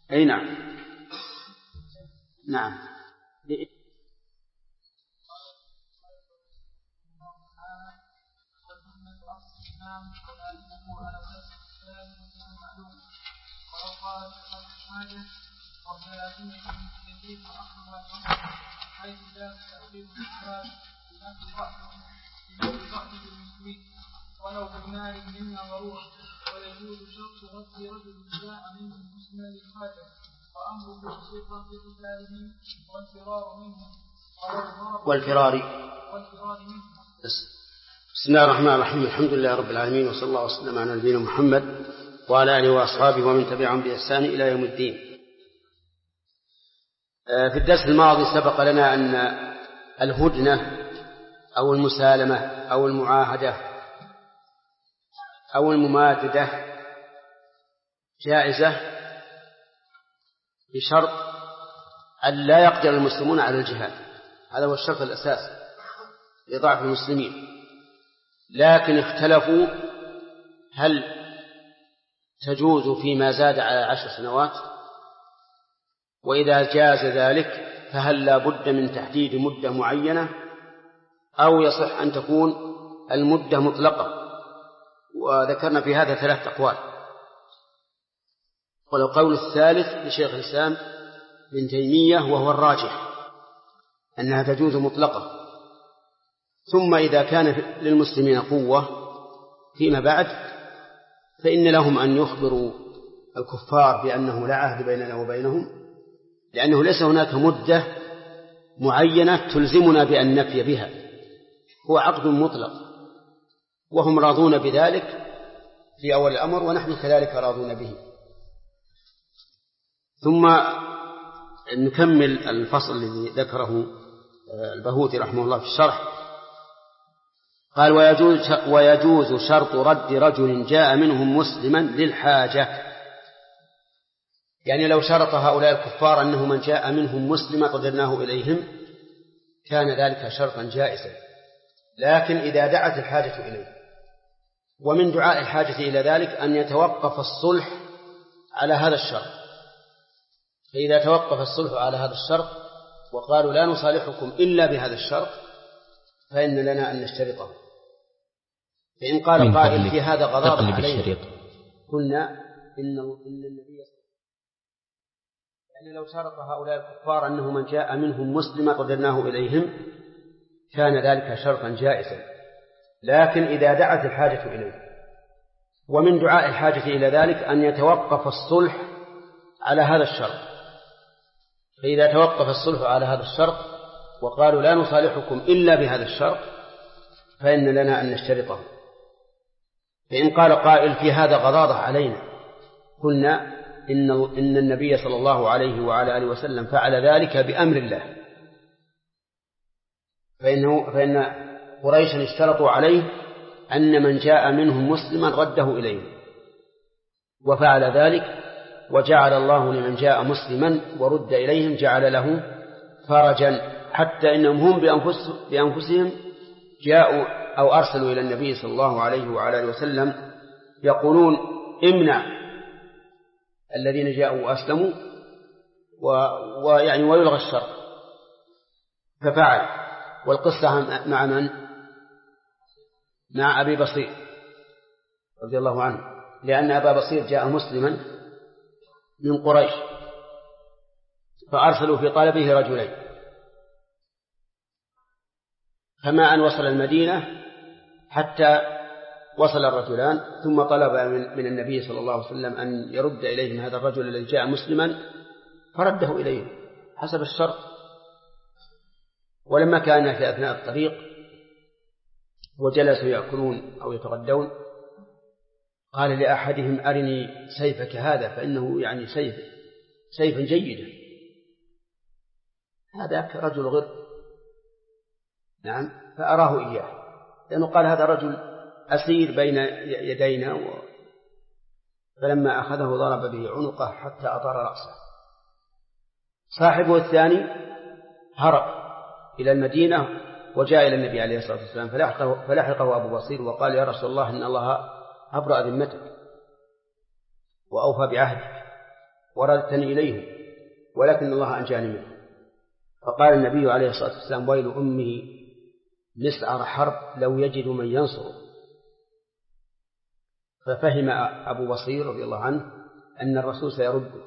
أي نعم. نعم. ولو بمال منا ضروره ويجوز شرط رد رجل جاء منه مسلما للحاجه وامره بالسلطه في قتالهم والفرار منهم والفرار منهم. بسم الله الرحمن الرحيم. الحمد لله رب العالمين، وصلى الله وسلم على نبينا محمد وعلى آله وأصحابه ومن تبعهم بإحسان إلى يوم الدين. في الدرس الماضي سبق لنا أن الهدنة أو المسالمة أو المعاهدة أو المماددة جائزة بشرط أن لا يقدر المسلمون على الجهاد. هذا هو الشرط الأساسي لضعف المسلمين. لكن اختلفوا هل تجوز فيما زاد على 10 سنوات، وإذا جاز ذلك فهل لا بد من تحديد مدة معينة أو يصح أن تكون المدة مطلقة. وذكرنا في هذا 3 أقوال. والقول الثالث لشيخ الإسلام ابن تيمية وهو الراجح أنها تجوز مطلقة. ثم إذا كان للمسلمين قوة فيما بعد فإن لهم أن يخبروا الكفار بأنه لا عهد بيننا وبينهم، لأنه ليس هناك مدة معينة تلزمنا بأن نفي بها، هو عقد مطلق، وهم راضون بذلك في أول الأمر ونحن كذلك راضون به. ثم نكمل الفصل الذي ذكره البهوتي رحمه الله في الشرح. قال: ويجوز شرط رد رجل جاء منهم مسلما للحاجة. يعني لو شرط هؤلاء الكفار أنه من جاء منهم مسلما قدرناه إليهم كان ذلك شرطا جائزا، لكن إذا دعت الحاجة إليه. ومن دعاء الحاجة إلى ذلك أن يتوقف الصلح على هذا الشرط. فإذا توقف الصلح على هذا الشرط وقالوا لا نصالحكم إلا بهذا الشرط فإن لنا أن نشترطه. فإن قال قائل في هذا غضاضة عليه قلنا إن النبي يعني لو شرط هؤلاء الكفار أنه من جاء منهم مسلما قدرناه إليهم كان ذلك شرطا جائزا، لكن إذا دعت الحاجة إليه. ومن دعاء الحاجة إلى ذلك أن يتوقف الصلح على هذا الشرط. فإذا توقف الصلح على هذا الشرط وقالوا لا نصالحكم إلا بهذا الشرط فإن لنا أن نشترطه. فإن قال قائل في هذا غضاضة علينا قلنا إن النبي صلى الله عليه وعلى آله وسلم فعل ذلك بأمر الله، فإن قريشا اشترطوا عليه أن من جاء منهم مسلما رده إليه، وفعل ذلك، وجعل الله لمن جاء مسلما ورد إليهم جعل له فرجا، حتى إنهم هم بأنفسهم جاءوا أو أرسلوا إلى النبي صلى الله عليه وعلى آله وسلم يقولون امنع الذين جاءوا وأسلموا ويعني ويلغى الشر، ففعل. والقصة مع من؟ مع أبي بصير رضي الله عنه، لأن أبا بصير جاء مسلما من قريش فأرسلوا في طلبه رجلين، فما أن وصل المدينة حتى وصل الرجلان، ثم طلب من النبي صلى الله عليه وسلم أن يرد إليهم هذا الرجل الذي جاء مسلما، فرده إليهم حسب الشرط. ولما كان في أثناء الطريق وجلسوا يأكلون أو يتغدون قال لأحدهم أرني سيفك هذا، فإنه يعني سيفا جيدا. هذاك رجل غر، نعم، فأراه إياه، لأنه قال هذا رجل أسير بين يدينا فلما أخذه ضرب به عنقه حتى أطار رأسه. صاحبه الثاني هرب إلى المدينة وجاء إلى النبي عليه الصلاة والسلام فلحقه أبو بصير وقال: يا رسول الله إن الله أبرأ ذمتك وأوفى بعهدك وردتني إليهم ولكن الله أنجاني منه. فقال النبي عليه الصلاة والسلام: ويل أمه مسعر حرب لو يجد من ينصره. ففهم أبو بصير رضي الله عنه أن الرسول سيرده،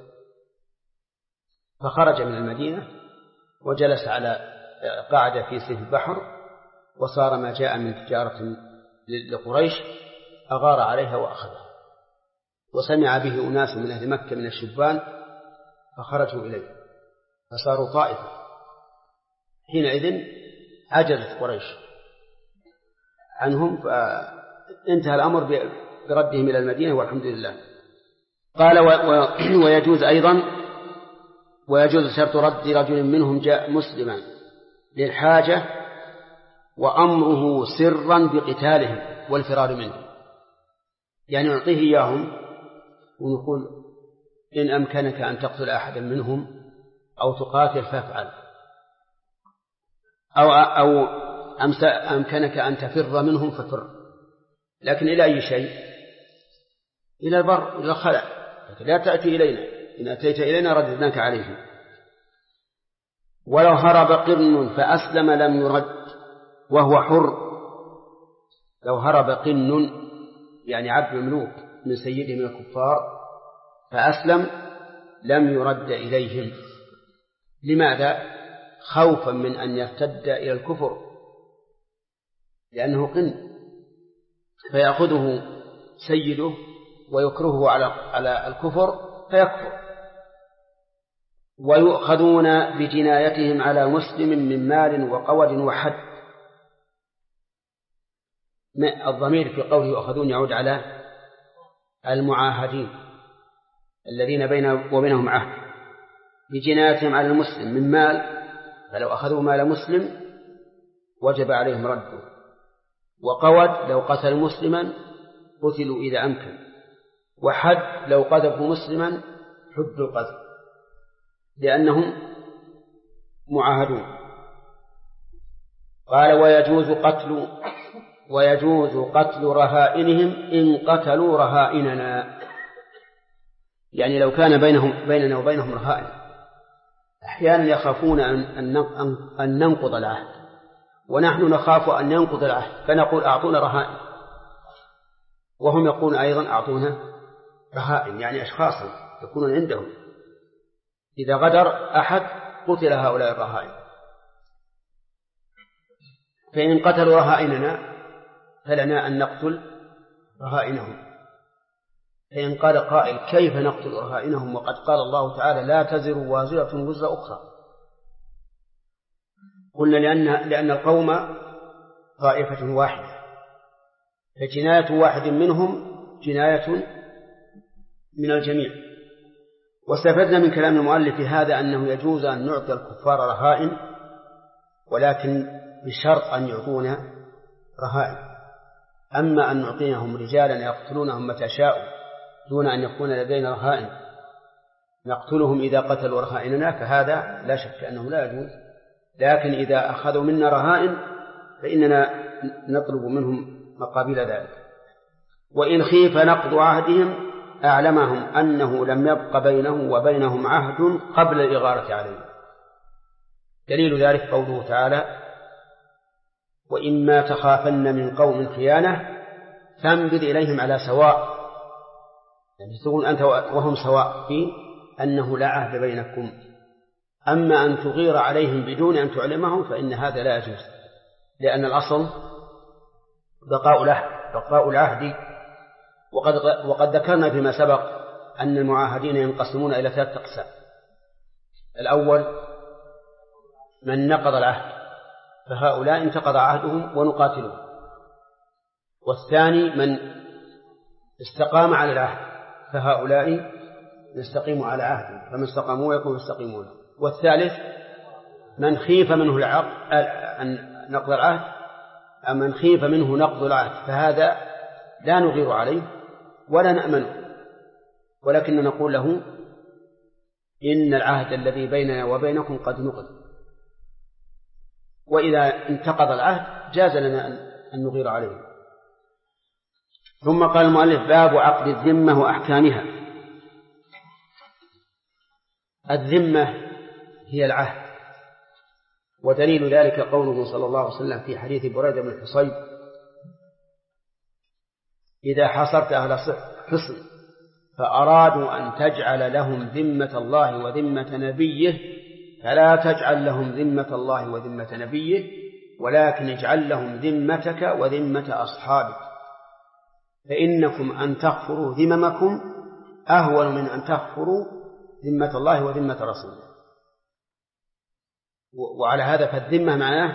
فخرج من المدينة وجلس قاعد في سيف البحر، وصار ما جاء من تجارة لقريش أغار عليها وأخذها، وسمع به أناس من أهل مكة من الشبان فخرجوا إليه فصاروا طائفة. حينئذ عجزت قريش عنهم فانتهى الأمر بردهم إلى المدينة والحمد لله. قال: ويجوز أيضا شرط رد رجل منهم جاء مسلما للحاجة وأمره سرا بقتالهم والفرار منهم، يعني نعطيه إياهم ونقول: إن أمكنك أن تقتل أحدا منهم أو تقاتل فافعل، أو أمكنك أن تفر منهم ففر، لكن إلى أي شيء؟ إلى البر، إلى الخلع، لا تأتي إلينا، إن أتيت إلينا رددناك عليهم. ولو هرب قرن فأسلم لم يرد وهو حر. لو هرب قرن يعني عبد مملوك من سيده من الكفار فأسلم لم يرد إليهم. لماذا؟ خوفا من أن يرتد إلى الكفر، لأنه قن فيأخذه سيده ويكرهه على الكفر فيكفر. ويؤخذون بجنايتهم على مسلم من مال وقود وحد. الضمير في قوله يؤخذون يعود على المعاهدين الذين بينهم وبينهم عهد. بجنايتهم على المسلم من مال، فلو أخذوا مال مسلم وجب عليهم رده. وقود لو قتل مسلما قتلوا إذا أمكن. وحد لو قذفوا مسلما حدوا القذف لأنهم معاهدون. قال: ويجوز قتل رهائنهم إن قتلوا رهائننا. يعني لو كان بيننا وبينهم رهائن، أحيانا يخافون أن ننقض العهد، ونحن نخاف أن ينقض العهد فنقول: أعطونا رهائن، وهم يقولون أيضا: أعطونا رهائن، يعني أشخاصا يكونون عندهم. إذا غدر أحد قتل هؤلاء الرهائن. فإن قتلوا رهائننا فلنا أن نقتل رهائنهم. فإن قال قائل: كيف نقتل رهائنهم وقد قال الله تعالى: لا تزر وازرة وزر أخرى؟ قلنا: لأن القوم طائفة واحدة، فجناية واحد منهم جناية من الجميع. واستفدنا من كلام المؤلف هذا أنه يجوز أن نعطي الكفار رهائن، ولكن بشرط أن يعطونا رهائن. أما أن نعطيهم رجالا يقتلونهم متى شاءوا دون أن يكون لدينا رهائن نقتلهم إذا قتلوا رهائننا، فهذا لا شك أنه لا يجوز. لكن إذا أخذوا منا رهائن فإننا نطلب منهم مقابل ذلك. وإن خيف نقض عهدهم أعلمهم أنه لم يبق بينه وبينهم عهد قبل الإغارة عليه. دليل ذلك قوله تعالى: وإما تخافن من قوم خيانة فانبذ إليهم على سواء. يعني تقول أنت وهم سواء في أنه لا عهد بينكم. أما أن تغير عليهم بدون أن تعلمهم فإن هذا لا يجوز، لأن الأصل بقاء العهد. وقد ذكرنا فيما سبق أن المعاهدين ينقسمون إلى 3 أقسام. الأول من نقض العهد فهؤلاء انتقض عهدهم ونقاتلهم. والثاني من استقام على العهد فهؤلاء نستقيم على عهدهم، فمن استقاموا يكون يستقيمون. والثالث من خيف منه نقض العهد، من خيف منه نقض العهد فهذا لا نغير عليه ولا نأمنه، ولكن نقول له: إن العهد الذي بيننا وبينكم قد نقض. وإذا انتقض العهد جاز لنا أن نغير عليه. ثم قال المؤلف: باب عقد الذمة وأحكامها. الذمة هي العهد، ودليل ذلك قوله صلى الله عليه وسلم في حديث بريدة بن الحصيب: إذا حاصرت أهل حصن فأرادوا أن تجعل لهم ذمة الله وذمة نبيه فلا تجعل لهم ذمة الله وذمة نبيه، ولكن اجعل لهم ذمتك وذمة أصحابك، فإنكم أن تغفروا ذممكم أهون من أن تغفروا ذمة الله وذمة رسوله. وعلى هذا فالذمة معناه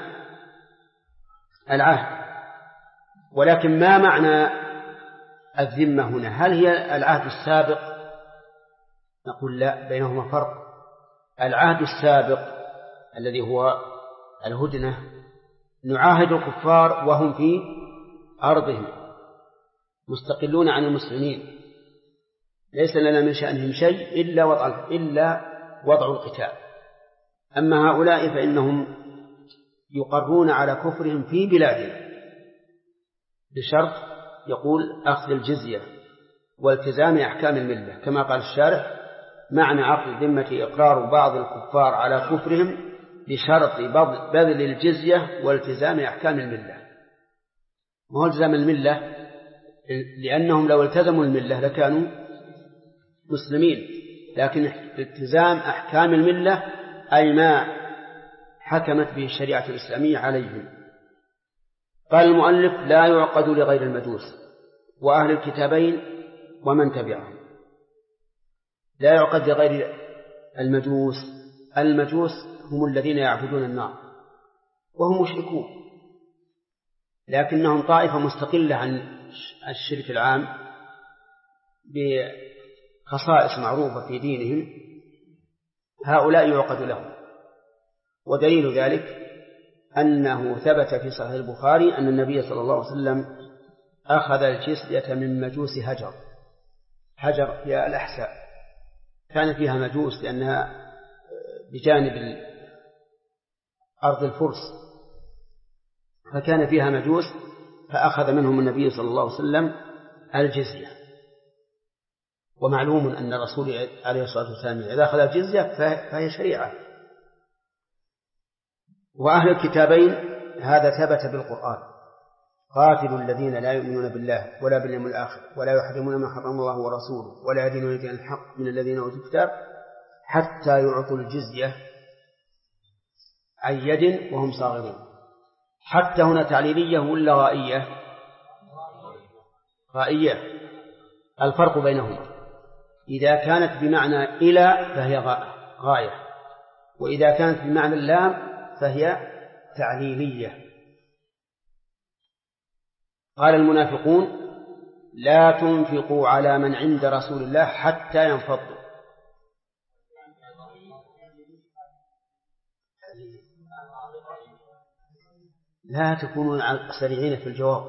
العهد. ولكن ما معنى الذمة هنا؟ هل هي العهد السابق؟ نقول لا، بينهما فرق. العهد السابق الذي هو الهدنة نعاهد الكفار وهم في أرضهم مستقلون عن المسلمين، ليس لنا من شأنهم شيء إلا وضع القتال. أما هؤلاء فإنهم يقرون على كفرهم في بلادهم بشرط يقول أخذ الجزية والتزام أحكام الملة، كما قال الشارح: معنى عقد الذمة إقرار بعض الكفار على كفرهم بشرط بذل الجزية والتزام أحكام الملة. وهو التزام الملة لأنهم لو التزموا الملة لكانوا مسلمين، لكن التزام أحكام الملة أي ما حكمت به الشريعة الإسلامية عليهم. قال المؤلف: لا يعقد لغير المجوس وأهل الكتابين ومن تبعهم. لا يعقد لغير المجوس. المجوس هم الذين يعبدون النار وهم مشركون، لكنهم طائفة مستقلة عن الشرك العام بخصائص معروفة في دينهم، هؤلاء يعقد لهم. ودليل ذلك أنه ثبت في صحيح البخاري أن النبي صلى الله عليه وسلم أخذ الجزية من مجوس هجر في الأحساء، كان فيها مجوس لأنها بجانب أرض الفرس، فكان فيها مجوس، فأخذ منهم النبي صلى الله عليه وسلم الجزية. ومعلوم أن الرسول عليه الصلاة والسلام إذا أخذ الجزية فهي شريعة. وأهل الكتابين هذا ثبت بالقرآن: قاتلوا الذين لا يؤمنون بالله ولا باليوم الآخر ولا يحرمون ما حرم الله ورسوله ولا يدينون دين الحق من الذين أوتوا الكتاب حتى يعطوا الجزية عن يد وهم صاغرون. حتى هنا تعليلية ولا غائية؟ غائية. الفرق بينهما: إذا كانت بمعنى إلى فهي غاية، وإذا كانت بمعنى اللام فهي تعليلية. قال المنافقون: لا تنفقوا على من عند رسول الله حتى ينفضوا. لا تكونوا سريعين في الجواب.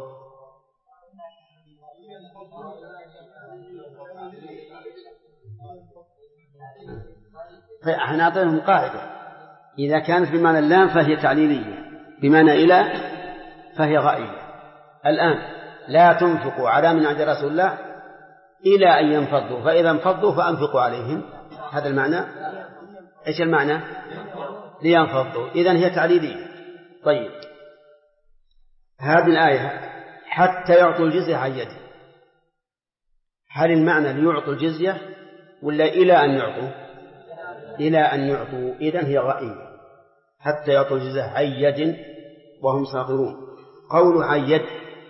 نعطيهم قاعدة: إذا كانت بمعنى اللام فهي تعليلية، بمعنى إلى فهي غائية. الآن لا تنفقوا على من عند رسول الله إلى أن ينفضوا، فإذا انفضوا فأنفقوا عليهم. هذا المعنى. إيش المعنى؟ لينفضوا. إذن هي تعليلية. طيب، هذه الآية حتى يعطوا الجزية عن يد، هل المعنى ليعطوا الجزية ولا إلى أن يعطوا؟ إلى أن يعطوا. إذن هي غائية. حتى يعطوا الجزية عن يد وهم صاغرون. قول عن يد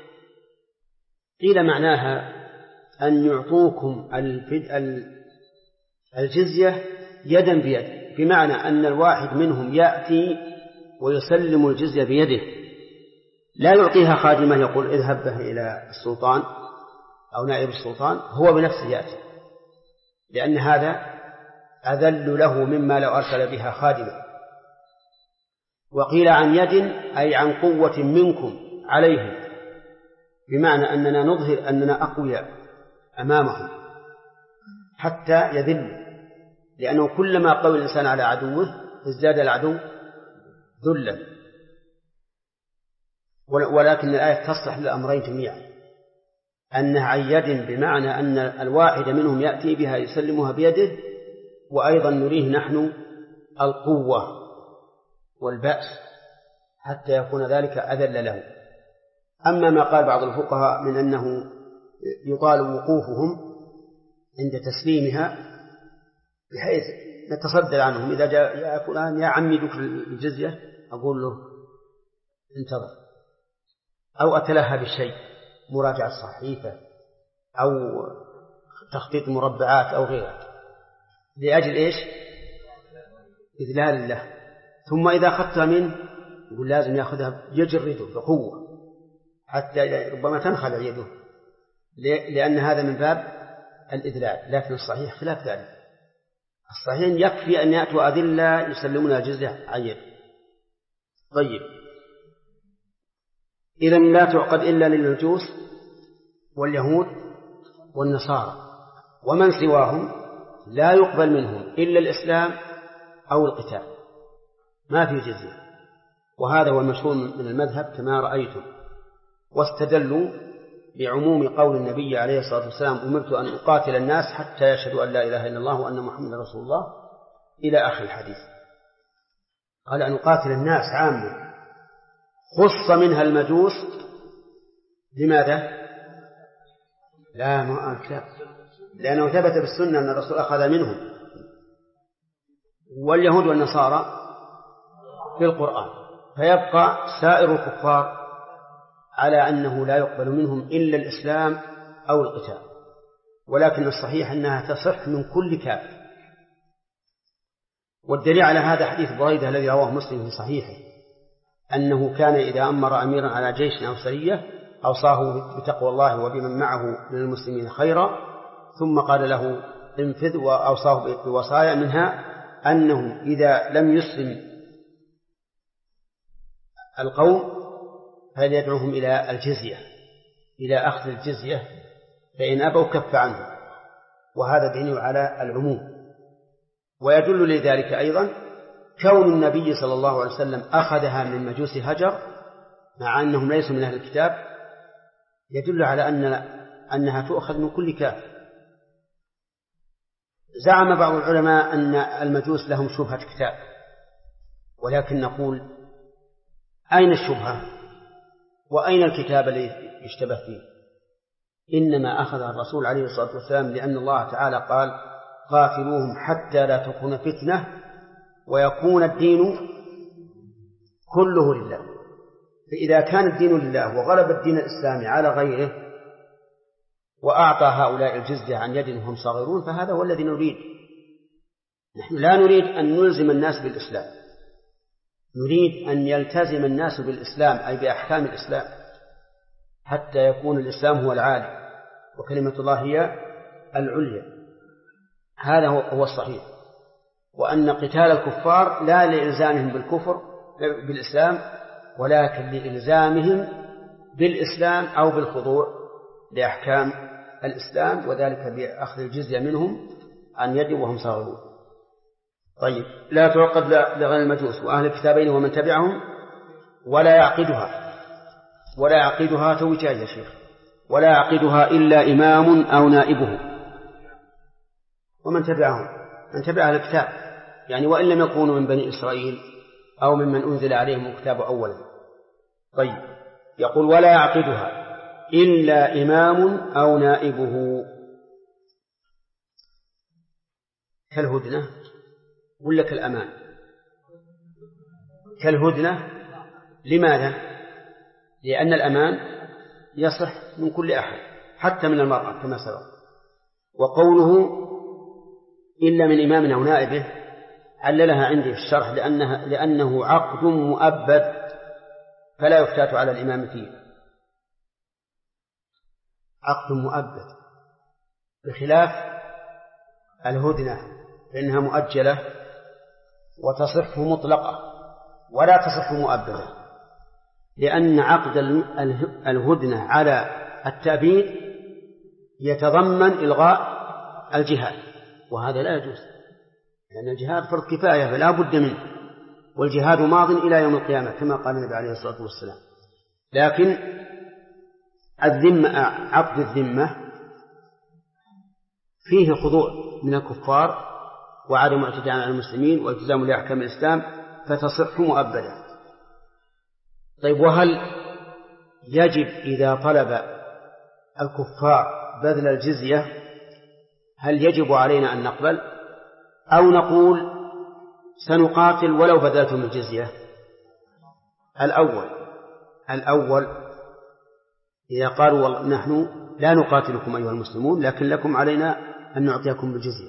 قيل معناها أن يعطوكم الجزية يدا بيد، بمعنى أن الواحد منهم يأتي ويسلم الجزية بيده، لا يعطيها خادمة يقول اذهب به إلى السلطان أو نائب السلطان، هو بنفسه يأتي، لأن هذا أذل له مما لو أرسل بها خادمة. وقيل عن يد أي عن قوة منكم عليهم، بمعنى أننا نظهر أننا أقوياء أمامهم حتى يذل، لأنه كلما قوي الإنسان على عدوه ازداد العدو ذلا. ولكن الآية تصلح للأمرين جميعا، أنها عن يد بمعنى أن الواحد منهم يأتي بها يسلمها بيده، وأيضا نريه نحن القوة والبأس حتى يكون ذلك أذل له. أما ما قال بعض الفقهاء من أنه يطال وقوفهم عند تسليمها بحيث نتصدر عنهم، إذا جاء يا فلان يا عمي ذكر الجزية أقول له انتظر، أو أتلهى بالشيء، مراجعة صحيفة أو تخطيط مربعات أو غيرها، لأجل إيش؟ إذلال له. ثم إذا أخذتها منه يقول لازم يأخذها يجرده بقوة حتى ربما تنخلع يده، لأن هذا من باب الإذلال. لكن الصحيح خلاف ذلك، الصحيح يكفي أن يأتوا أذلة يسلمون الجزية عن يد. طيب، إذن لا تعقد إلا للمجوس واليهود والنصارى، ومن سواهم لا يقبل منهم إلا الإسلام أو القتال، ما في جزية. وهذا هو المشهور من المذهب كما رأيتم. واستدلوا بعموم قول النبي عليه الصلاة والسلام: أمرت أن أقاتل الناس حتى يشهدوا أن لا إله إلا الله وأن محمد رسول الله، إلى آخر الحديث. قال أن أقاتل الناس عامة، خص منها المجوس. لماذا؟ لأنه ثبت بالسنة أن الرسول أخذ منهم، واليهود والنصارى في القرآن، فيبقى سائر الكفار على أنه لا يقبل منهم إلا الإسلام أو القتال. ولكن الصحيح أنها تصح من كل كافر. والدليل على هذا حديث بريدة الذي رواه مسلم في صحيحه، أنه كان إذا أمر أميرا على جيش أو سرية أوصاه بتقوى الله وبمن معه من المسلمين خيرا، ثم قال له انفذ، وأوصاه بوصايا منها أنه إذا لم يسلم القوم فليدعوهم إلى الجزية، إلى أخذ الجزية، فإن أبوا كف عنه. وهذا دليل على العموم. ويدل لذلك أيضا كون النبي صلى الله عليه وسلم أخذها من مجوس هجر مع أنهم ليسوا من أهل الكتاب، يدل على أنها تؤخذ من كل كافر. زعم بعض العلماء أن المجوس لهم شبهة كتاب، ولكن نقول أين الشبهة وأين الكتاب الذي يشتبه فيه؟ إنما أخذها الرسول عليه الصلاة والسلام لأن الله تعالى قال: قاتلوهم حتى لا تكون فتنة ويكون الدين كله لله. فإذا كان الدين لله وغلب الدين الإسلامي على غيره وأعطى هؤلاء الجزية عن يد وهم صاغرون، فهذا هو الذي نريد. نحن لا نريد أن نلزم الناس بالإسلام، نريد أن يلتزم الناس بالإسلام، أي بأحكام الإسلام، حتى يكون الإسلام هو العالي وكلمة الله هي العليا. هذا هو الصحيح. وأن قتال الكفار لا لإلزامهم بالكفر بالإسلام، ولكن لإلزامهم بالإسلام أو بالخضوع لأحكام الإسلام، وذلك بأخذ الجزية منهم عن يد وهم صاغرون. طيب، لا تعقد لغير المجوس وأهل الكتابين ومن تبعهم ولا يعقدها توجيه يا شيخ، ولا يعقدها إلا إمام أو نائبه. ومن تبعهم من تبع أهل الكتاب، يعني وإن لم يكونوا من بني إسرائيل أو ممن أنزل عليهم الكتاب أولا. طيب، يقول ولا يعقدها إلا إمام أو نائبه، كالهدنة ولا كالأمان؟ كالهدنة. لماذا؟ لأن الأمان يصح من كل أحد حتى من المرأة كما سبق. وقوله إلا من إمام أو نائبه عللها عندي في الشرح لأنه عقد مؤبد فلا يفتات على الإمام فيه. عقد مؤبد بخلاف الهدنة فإنها مؤجلة وتصح مطلقة ولا تصح مؤبدة، لأن عقد الهدنة على التأبيد يتضمن إلغاء الجهاد، وهذا لا يجوز، لأن الجهاد فرض كفاية فلا بد منه، والجهاد ماض إلى يوم القيامة كما قال النبي عليه الصلاة والسلام. لكن عقد الذمة فيه خضوع من الكفار وعدم اعتداء على المسلمين والتزام لأحكام الإسلام فتصح مؤبدا. طيب، وهل يجب إذا طلب الكفار بذل الجزية هل يجب علينا أن نقبل أو نقول سنقاتل ولو بذلتم الجزية؟ الأول إذا قالوا نحن لا نقاتلكم أيها المسلمون لكن لكم علينا أن نعطيكم بالجزية،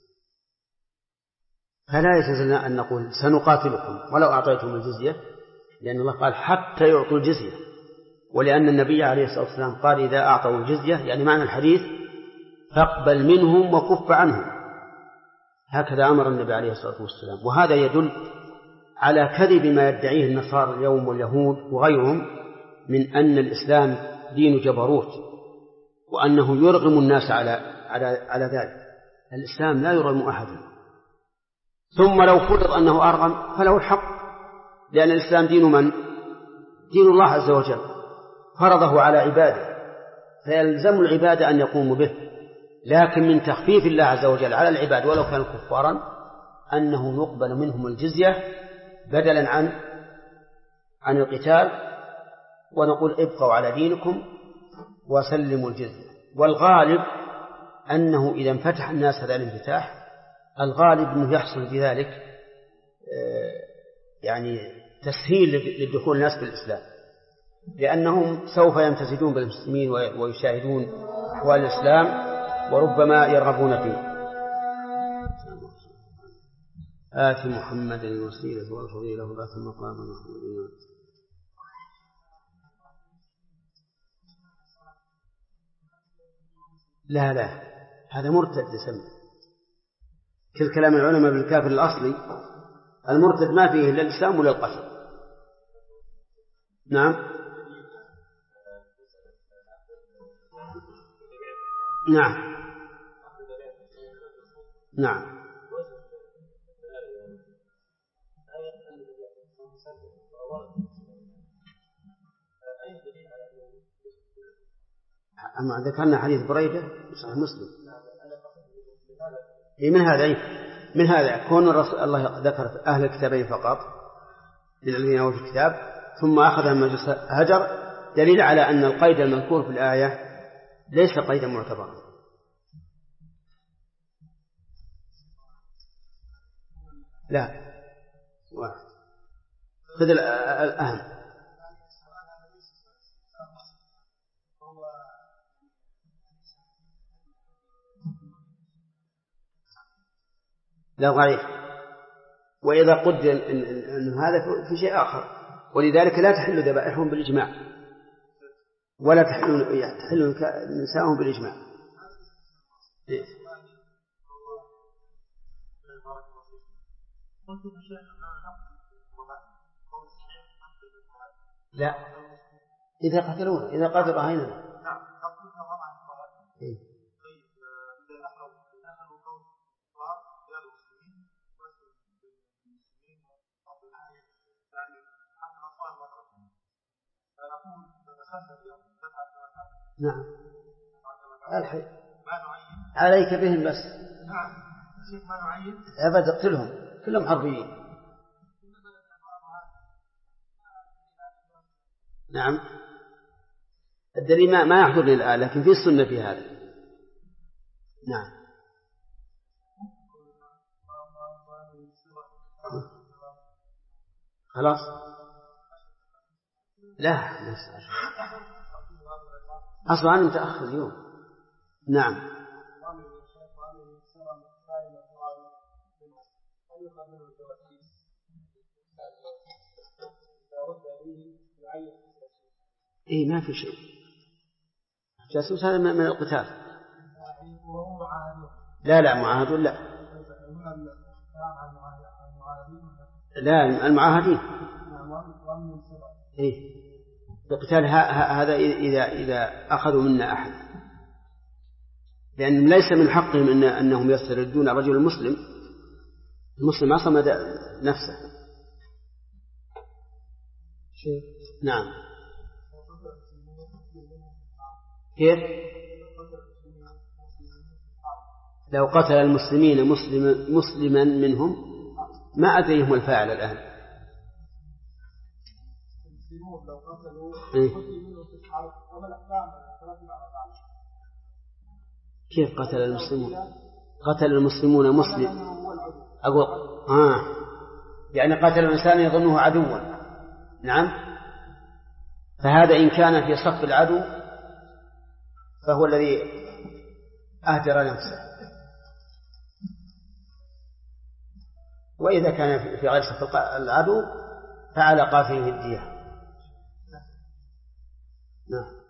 فلا يجوز لنا أن نقول سنقاتلكم ولو أعطيتم الجزية، لأن الله قال حتى يعطوا الجزية، ولأن النبي عليه الصلاة والسلام قال إذا أعطوا الجزية يعني معنى الحديث فاقبل منهم وكف عنهم، هكذا أمر النبي عليه الصلاة والسلام. وهذا يدل على كذب ما يدعيه النصارى اليوم واليهود وغيرهم من أن الإسلام دين جبروت وأنه يرغم الناس على ذلك. الإسلام لا يرغم أحدا، ثم لو فرض أنه أرغم فله الحق، لأن الإسلام دين من؟ دين الله عز وجل فرضه على عباده، فيلزم العبادة أن يقوموا به. لكن من تخفيف الله عز وجل على العباد ولو كانوا كفارا أنه يقبل منهم الجزية بدلا عن القتال، ونقول ابقوا على دينكم وسلموا الجزية. والغالب أنه إذا انفتح الناس هذا الانفتاح الغالب أنه يحصل بذلك يعني تسهيل للدخول الناس بالإسلام، لأنهم سوف يمتزجون بالمسلمين ويشاهدون أحوال الإسلام وربما يرغبون فيه. آت محمد الوسيلة والفضيلة وبعث المقام المحمود. لا هذا مرتد يسمى. كل كلام العلماء بالكافر الأصلي المرتد ما فيه إلا الإسلام ولا القتل. نعم أما ذكرنا حديث بريدة صحيح مسلم من هذا كون الله ذكر أهل الكتابين فقط للذين أوتوا الكتاب ثم أخذ مجلس هجر، دليل على أن القيد المذكور في الآية ليس قيدا معتبرا. لا واحد خذ الأهم. لا ضعيف، وإذا قدر أن هذا في شيء آخر، ولذلك لا تحل ذبائحهم بالإجماع ولا تحل نساءهم بالإجماع. لا إذا قتلونا إذا قتل رهيننا نعم الحي عليك بهم بس أبد اقتلهم كلهم حربيين. نعم الدليل ما يحضرني الآن لكن في السنة في هذا. نعم خلاص لا أصلا أنا متأخر اليوم. نعم إيه ما في شيء جاسوس هذا من القتال. لا معاهد لا المعاهدين إيه القتال هذا إذا أخذوا منا أحد، لأن ليس من حقهم أنهم يستردون الرجل المسلم عصم نفسه. نعم كيف لو قتل المسلمين مسلما منهم ما أدري هم الفاعل الآن. المسلمون لو قتلوا كيف قتل المسلمون؟ قتل المسلمون مسلم أقول يعني قتل الإنسان يظنه عدوا. نعم، فهذا إن كان في صف العدو فهو الذي أهدر نفسه، وإذا كان في غير صف العدو فعلى قاتله الدية. نعم.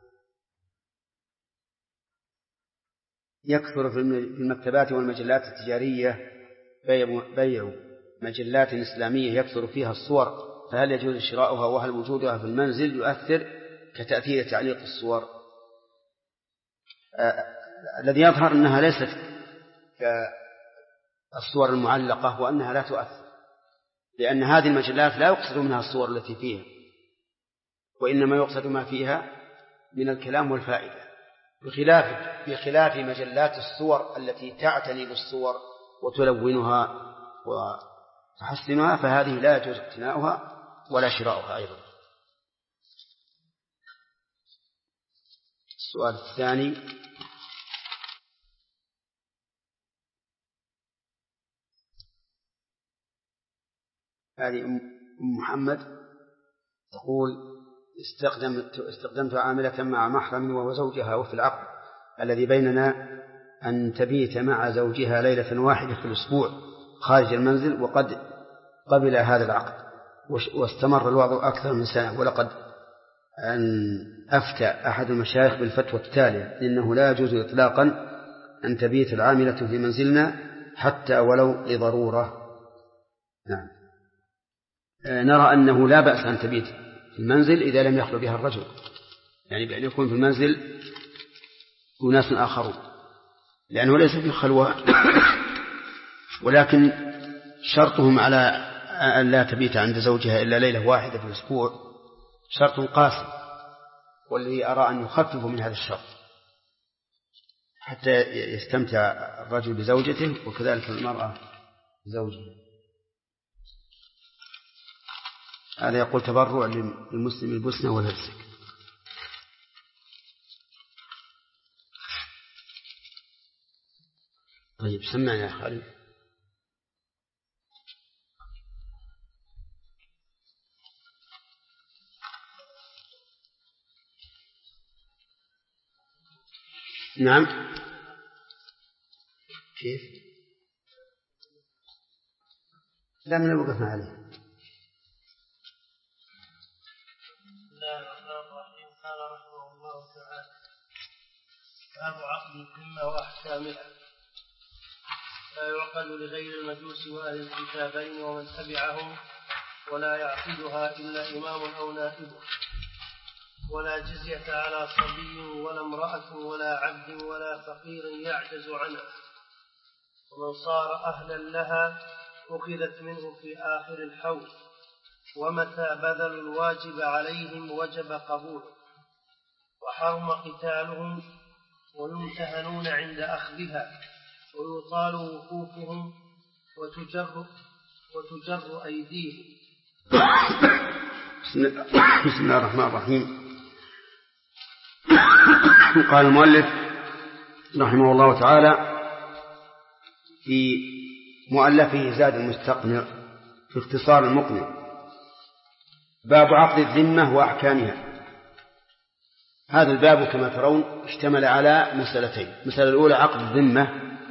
يكثر في المكتبات والمجلات التجارية بيع مجلات إسلامية يكثر فيها الصور، فهل يجوز شراؤها؟ وهل وجودها في المنزل يؤثر كتأثير تعليق الصور؟ الذي يظهر أنها ليست كالصور المعلقة وأنها لا تؤثر، لأن هذه المجلات لا يقصد منها الصور التي فيها، وإنما يقصد ما فيها من الكلام والفائدة، بخلاف مجلات الصور التي تعتني بالصور وتلونها وتحسنها، فهذه لا يجوز اقتناؤها ولا شراؤها أيضا. السؤال الثاني: هذه أم محمد تقول: استخدمت عاملة مع محرم وهو زوجها، وفي العقد الذي بيننا أن تبيت مع زوجها ليلة واحدة في الأسبوع خارج المنزل، وقد قبل هذا العقد واستمر الوضع أكثر من سنة، ولقد أن أفتى أحد المشايخ بالفتوى التالية: إنه لا يجوز إطلاقا أن تبيت العاملة في منزلنا حتى ولو لضرورة. نعم. نرى أنه لا بأس أن تبيت في المنزل إذا لم يخلو بها الرجل، يعني بأن يكون في المنزل أناس آخرون، لأنه ليس في خلوة، ولكن شرطهم على أن لا تبيت عند زوجها إلا ليلة واحدة في الأسبوع شرط قاسي، والذي أرى أن يخفف من هذا الشرط حتى يستمتع الرجل بزوجته وكذلك المرأة بزوجها. هذا يقول: تبرع للمسلم البوسنة والهرسك. طيب، سمعنا يا خالد. نعم. كيف؟ لا، من وقفنا عليه. قال رحمه الله تعالى: باب عقد الذمة وأحكامها. لا يعقد لغير المجوس وأهل الكتابين ومن تبعهم، ولا يعقدها إلا إمام أو نائبه، ولا جزية على صبي ولا امرأة ولا عبد ولا فقير يعجز عنها، ومن صار أهلا لها أخذت منه في آخر الحول، ومتى بذلوا الواجب عليهم وجب قبوله، وحرم قتالهم، ويمتهنون عند أخذها، ويطال وقوفهم، وتجر أيديهم. بسم الله الرحمن الرحيم. قال المؤلف رحمه الله تعالى في مؤلفه زاد المستقنع في اختصار المقنع: باب عقد الذمة وأحكامها. هذا الباب كما ترون اشتمل على مسألتين: المسألة الأولى عقد الذمة،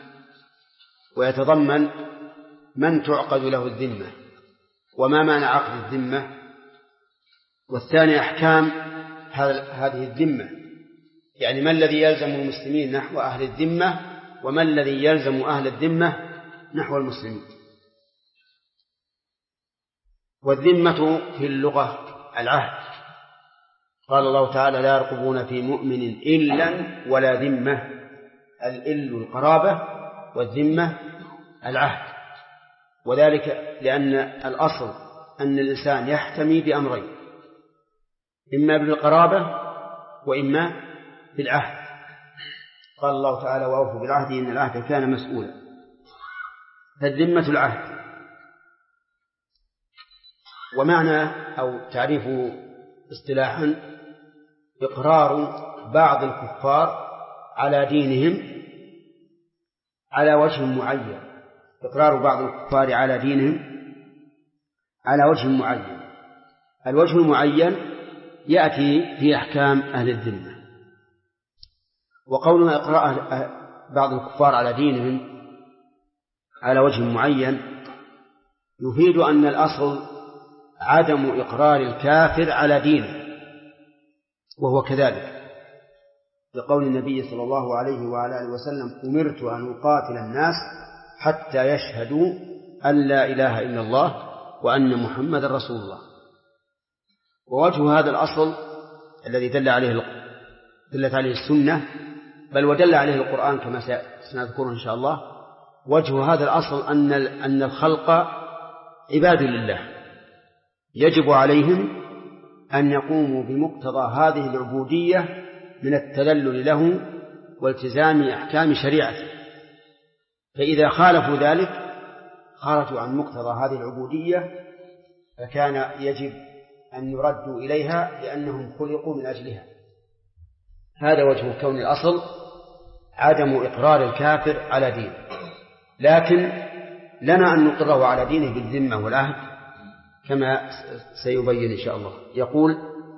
ويتضمن من تعقد له الذمة وما معنى عقد الذمة، والثاني أحكام هذه الذمة، يعني ما الذي يلزم المسلمين نحو أهل الذمة وما الذي يلزم أهل الذمة نحو المسلمين. والذمة في اللغة العهد، قال الله تعالى: لا يرقبون في مؤمن إلا ولا ذمة. الإل القرابة والذمة العهد، وذلك لأن الأصل أن الإنسان يحتمي بأمرين: إما بالقرابة وإما بالعهد. قال الله تعالى وأوفوا بالعهد إن العهد كان مسؤولا. فالذمة العهد، ومعنى أو تعريف اصطلاحا إقرار بعض الكفار على دينهم على وجه معين، إقرار بعض الكفار على دينهم على وجه معين. الوجه المعين يأتي في أحكام أهل الذمة. وقولنا إقرار بعض الكفار على دينهم على وجه معين يفيد أن الأصل عدم إقرار الكافر على دينه، وهو كذلك لقول النبي صلى الله عليه وعلى آله وسلم أمرت أن أقاتل الناس حتى يشهدوا أن لا إله إلا الله وأن محمد رسول الله. ووجه هذا الأصل الذي دلت عليه السنة، بل ودل عليه القرآن كما سنذكره إن شاء الله، وجه هذا الأصل أن الخلق عباد لله، يجب عليهم أن يقوموا بمقتضى هذه العبودية من التذلل له والتزام أحكام شريعته. فإذا خالفوا ذلك خرجوا عن مقتضى هذه العبودية، فكان يجب أن يردوا إليها لأنهم خلقوا من أجلها. هذا وجه كون الأصل عدم إقرار الكافر على دينه، لكن لنا أن نقره على دينه بالذمة والعهد كما سيبين إن شاء الله. يقول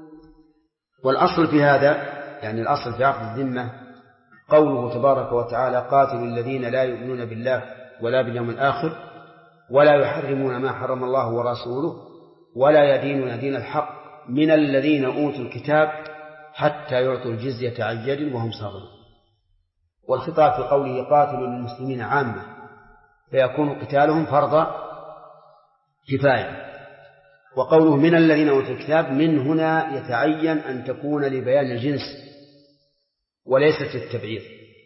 والأصل في هذا، يعني الأصل في عقد الذمة، قوله تبارك وتعالى قاتلوا الذين لا يؤمنون بالله ولا باليوم الآخر ولا يحرمون ما حرم الله ورسوله ولا يدينون دين الحق من الذين أوتوا الكتاب حتى يعطوا الجزية عن يد وهم صاغرون. والخطاب في قوله قاتلوا للمسلمين عامة، فيكون قتالهم فرض كفاية. وقوله من الذين أوتوا الكتاب، من هنا يتعين أن تكون لبيان الجنس وليست للتبعيض،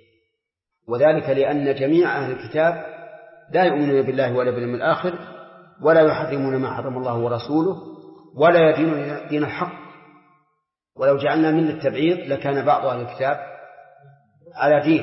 وذلك لأن جميع أهل الكتاب لا يؤمنون بالله ولا باليوم الآخر ولا يحرمون ما حرم الله ورسوله ولا يدينون دين الحق. ولو جعلنا من التبعيض لكان بعض أهل الكتاب على دين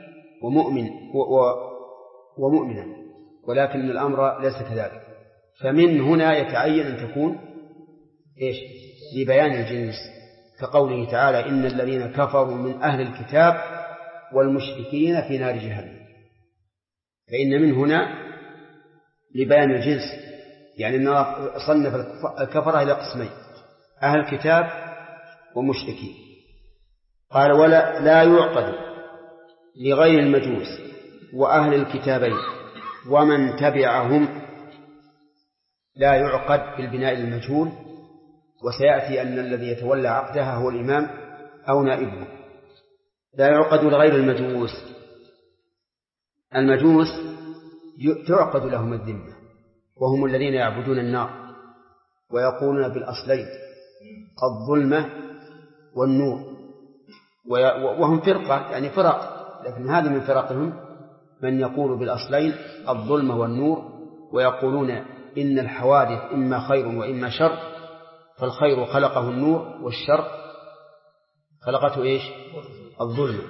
ومؤمنا، ولكن الأمر ليس كذلك. فمن هنا يتعين أن تكون لبيان الجنس، كقوله تعالى إن الذين كفروا من أهل الكتاب والمشركين في نار جهنم. فإن من هنا لبيان الجنس، يعني أنه صنف الكفرة إلى قسمين: أهل الكتاب ومشركين. قال ولا لا يعقد لغير المجوس وأهل الكتابين ومن تبعهم. لا يعقد بالبناء المجهول، وسيأتي أن الذي يتولى عقدها هو الإمام أو نائبه. لا يعقد لغير المجوس. المجوس تعقد لهم الذمة، وهم الذين يعبدون النار ويقولون بالأصلين الظلمة والنور، وهم فرقة يعني فرق، لكن هذا من فرقهم من يقول بالأصلين الظلمة والنور، ويقولون إن الحوادث إما خير وإما شر، فالخير خلقه النور والشر خلقته الظلمة.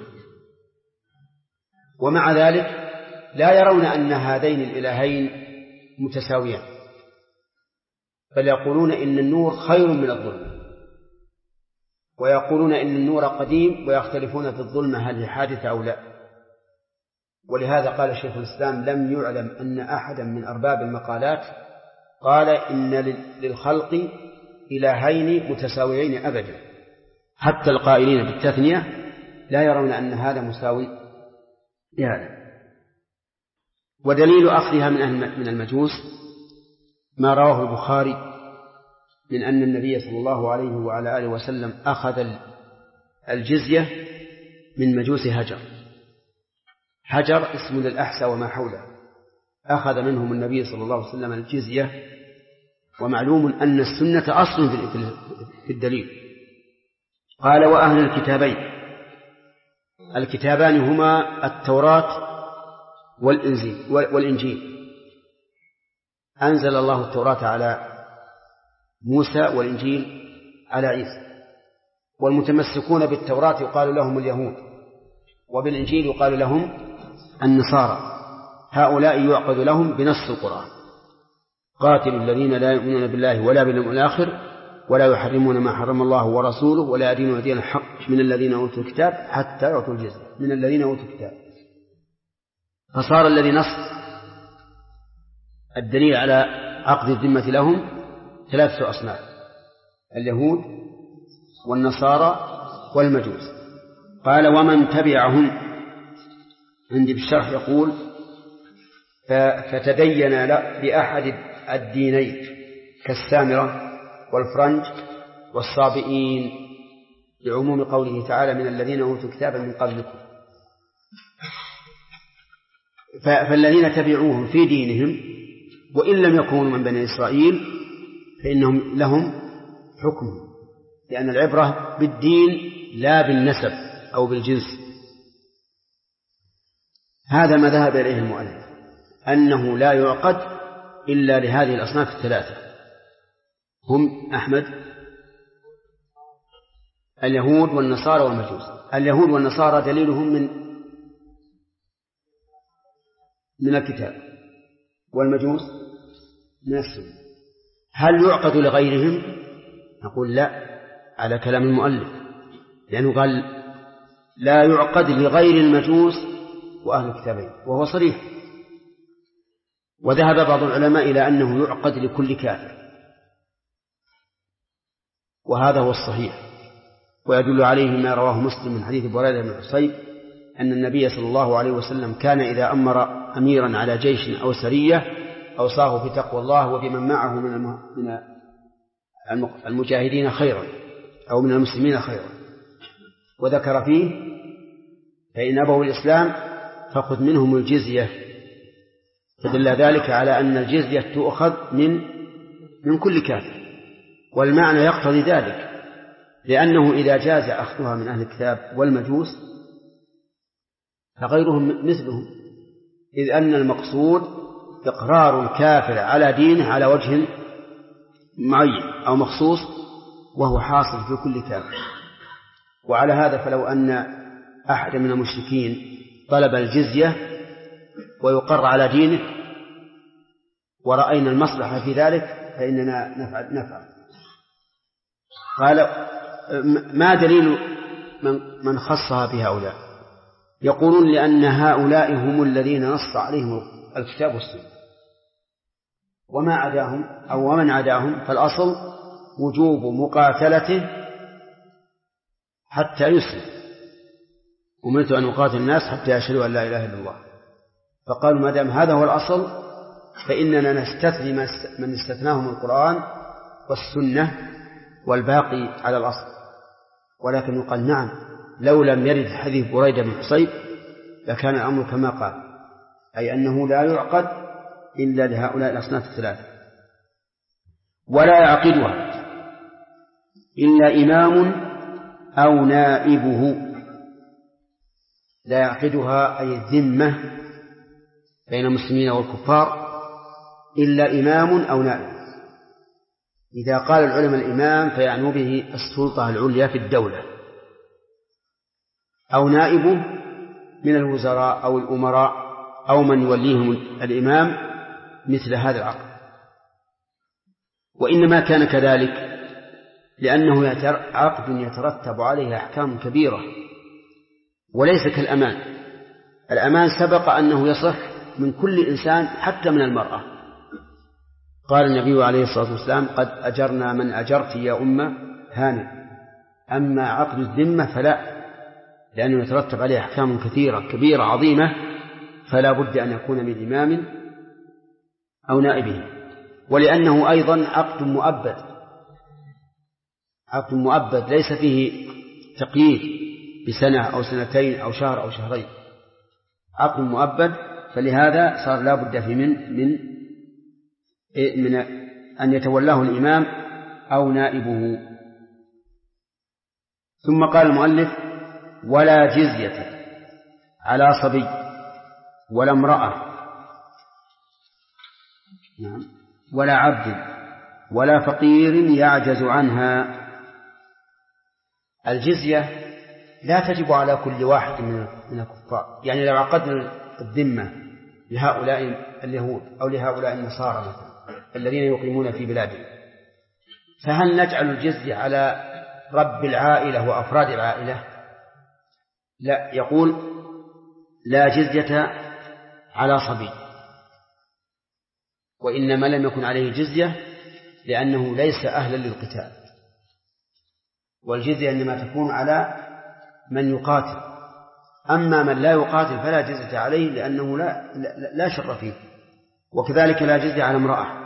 ومع ذلك لا يرون أن هذين الإلهين متساويان، بل يقولون إن النور خير من الظلمة، ويقولون إن النور قديم، ويختلفون في الظلمة هل هي حادثة أو لا. ولهذا قال شيخ الإسلام لم يعلم أن أحدا من أرباب المقالات قال إن للخلق إلهين متساويين أبدا، حتى القائلين بالتثنية لا يرون أن هذا مساوي لهذا. ودليل أخذها من المجوس ما رواه البخاري من أن النبي صلى الله عليه وعلى آله وسلم أخذ الجزية من مجوس هجر. هجر اسم للأحسى وما حوله، أخذ منهم النبي صلى الله عليه وسلم الجزية. ومعلوم أن السنة أصل في الدليل. قال وأهل الكتابين. الكتابان هما التوراة والإنجيل. أنزل الله التوراة على موسى والإنجيل على عيسى. والمتمسكون بالتوراة يقال لهم اليهود، وبالإنجيل يقال لهم النصارى. هؤلاء يعقد لهم بنص القرآن: قاتلوا الذين لا يؤمنون بالله ولا باليوم الآخر ولا يحرمون ما حرم الله ورسوله ولا يدينون دين الحق من الذين أوتوا الكتاب حتى يعطوا الجزية من الذين أوتوا الكتاب. فصار الذي نص الدليل على عقد الذمة لهم 3 أصناف: اليهود والنصارى والمجوس. قال: ومن تبعهم. عندي بالشرح يقول: فتدين بأحد الدينين كالسامرة والفرنج والصابئين، لعموم قوله تعالى: من الذين أوتوا الكتاب من قبلكم. فالذين تبعوهم في دينهم وإن لم يكونوا من بني إسرائيل فإنهم لهم حكم، لأن العبرة بالدين لا بالنسب أو بالجنس. هذا ما ذهب إليه المؤلف، أنه لا يعقد إلا لهذه الأصناف 3: هم أحمد اليهود والنصارى والمجوس. اليهود والنصارى دليلهم من الكتاب، والمجوس من السنة. هل يعقد لغيرهم؟ نقول لا، على كلام المؤلف، لأنه قال لا يعقد لغير المجوس وأهل الكتابين، وهو صريح. وذهب بعض العلماء إلى أنه يعقد لكل كافر، وهذا هو الصحيح، ويدل عليه ما رواه مسلم من حديث بريدة بن حصيب أن النبي صلى الله عليه وسلم كان إذا أمر أميرا على جيش أو سرية أوصاه بتقوى الله وبمن معه من المجاهدين خيرا أو من المسلمين خيرا، وذكر فيه: فإن أبوا الإسلام فخذ منهم الجزية. فدل ذلك على أن الجزية تؤخذ من كل كافر، والمعنى يقتضي ذلك، لأنه إذا جاز أخذها من أهل الكتاب والمجوس فغيرهم مثلهم، إذ أن المقصود إقرار الكافر على دينه على وجه معين أو مخصوص، وهو حاصل في كل كافر. وعلى هذا فلو أن أحد من المشركين طلب الجزية ويقر على دينه ورأينا المصلحة في ذلك فإننا نفعل. قال: ما دليل من خصها بهؤلاء؟ يقولون لأن هؤلاء هم الذين نص عليهم الكتاب والسنة، وما عداهم أو ومن عداهم فالأصل وجوب مقاتلته حتى يسلم. أمرت أن أقاتل الناس حتى يشهدوا أن لا إله إلا الله. فقالوا ما دام هذا هو الأصل فإننا نستثني من استثناهم القرآن والسنة والباقي على الأصل. ولكن يقال نعم، لو لم يرد حديث بريدة بن حصيب لكان الأمر كما قال، أي أنه لا يعقد إلا لهؤلاء الأصناف 3. ولا يعقدها إلا إمام أو نائبه. لا يعقدها أي الذمة بين المسلمين والكفار إلا إمام أو نائب. إذا قال العلماء الإمام فيعنوا به السلطة العليا في الدولة، أو نائبه من الوزراء أو الأمراء أو من يوليهم الإمام مثل هذا العقد. وإنما كان كذلك لأنه عقد يترتب عليه أحكام كبيرة، وليس كالأمان. الأمان سبق أنه يصح من كل إنسان حتى من المرأة. قال النبي عليه الصلاة والسلام: قد أجرنا من أجرت يا أمة هانئ. أما عقد الذمة فلا، لأنه يترتب عليه أحكام كثيرة كبيرة عظيمة، فلا بد أن يكون من إمام أو نائبه. ولأنه أيضا عقد مؤبد، عقد مؤبد ليس فيه تقييد بسنة أو سنتين أو شهر أو شهرين، عقد مؤبد. فلهذا صار لا بد في من أن يتولاه الإمام أو نائبه. ثم قال المؤلف: ولا جزية على صبي ولا امرأة ولا عبد ولا فقير يعجز عنها. الجزية لا تجب على كل واحد من الكفار. يعني لو عقدنا الذمة لهؤلاء اليهود أو لهؤلاء النصارى مثلا الذين يقيمون في بلادهم، فهل نجعل الجزية على رب العائلة وأفراد العائلة؟ لا، يقول لا جزية على صبي، وإنما لم يكن عليه جزية لأنه ليس أهلا للقتال، والجزية إنما تكون على من يقاتل. أما من لا يقاتل فلا جزية عليه لأنه لا شر فيه. وكذلك لا جزية على امرأة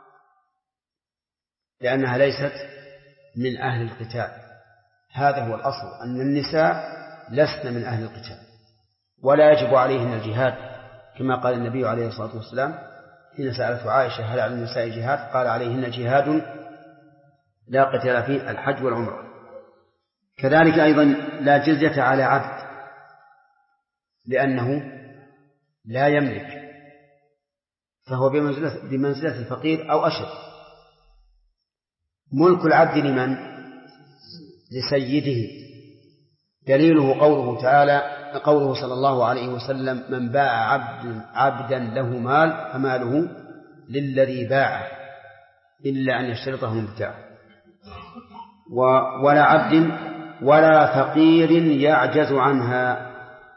لأنها ليست من أهل القتال. هذا هو الأصل، أن النساء لسن من أهل القتال ولا يجب عليهن الجهاد، كما قال النبي عليه الصلاة والسلام حين سألته عائشة هل على النساء جهاد؟ قال عليهن جهاد لا قتال فيه الحج والعمرة. كذلك أيضا لا جزية على عبد لأنه لا يملك، فهو بمنزلة الفقير أو أشد. ملك العبد لمن؟ لسيده. دليله قوله تعالى، قوله صلى الله عليه وسلم من باع عبدا له مال فماله للذي باعه إلا أن يشترطه المبتاع. ولا عبد ولا فقير يعجز عنها،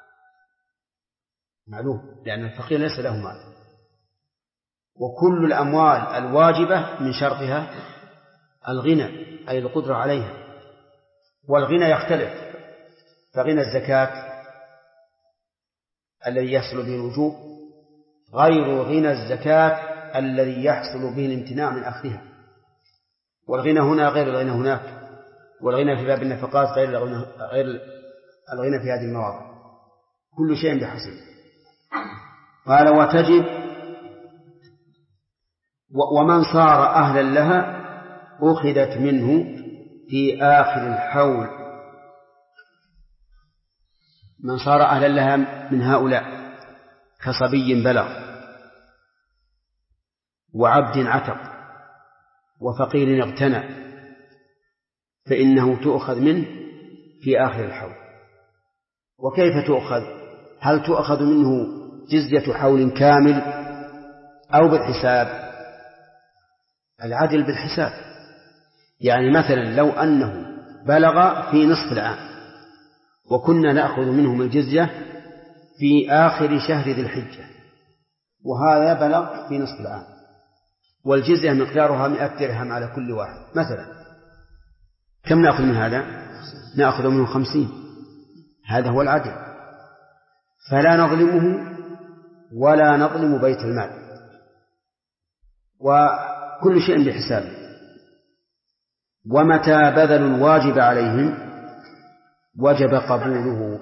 معلوم لأن الفقير ليس له مال. وكل الأموال الواجبة من شرطها الغنى أي القدرة عليها، والغنى يختلف، فغنى الزكاة الذي يحصل به الوجوب غير غنى الزكاة الذي يحصل به الامتناع من أخذها، والغنى هنا غير الغنى هناك، والغنى في باب النفقات غير الغنى في هذه المواضع، كل شيء بحسب. قال وتجب ومن صار أهلا لها أخذت منه في آخر الحول. من صار أهلا لها من هؤلاء كصبي بلغ وعبد عتق وفقير اغتنى فإنه تؤخذ منه في آخر الحول. وكيف تؤخذ؟ هل تؤخذ منه جزية حول كامل أو بالحساب؟ العدل بالحساب. يعني مثلا لو أنه بلغ في نصف العام وكنا نأخذ منهم الجزية في آخر شهر ذي الحجة، وهذا بلغ في نصف العام، والجزية مقدارها 100 درهم على كل واحد مثلا، كم نأخذ من هذا؟ نأخذ منه 50. هذا هو العدل، فلا نظلمه ولا نظلم بيت المال، وكل شيء بحسابه. ومتى بذلوا الواجب عليهم وجب قبوله،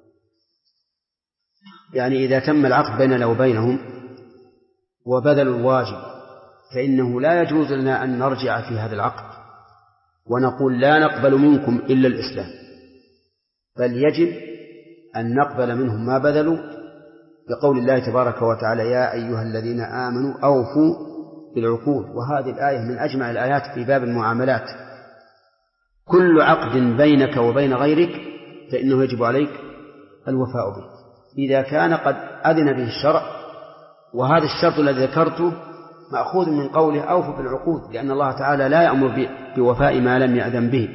يعني إذا تم العقد بيننا وبينهم وبذلوا الواجب فإنه لا يجوز لنا أن نرجع في هذا العقد ونقول لا نقبل منكم إلا الإسلام، بل يجب أن نقبل منهم ما بذلوا، بقول الله تبارك وتعالى يا أيها الذين آمنوا أوفوا بالعقود. وهذه الآية من أجمع الآيات في باب المعاملات. كل عقد بينك وبين غيرك فإنه يجب عليك الوفاء به إذا كان قد أذن به الشرع، وهذا الشرط الذي ذكرته مأخوذ من قوله أوفوا بالعقود، لأن الله تعالى لا يأمر بوفاء ما لم يأذن به،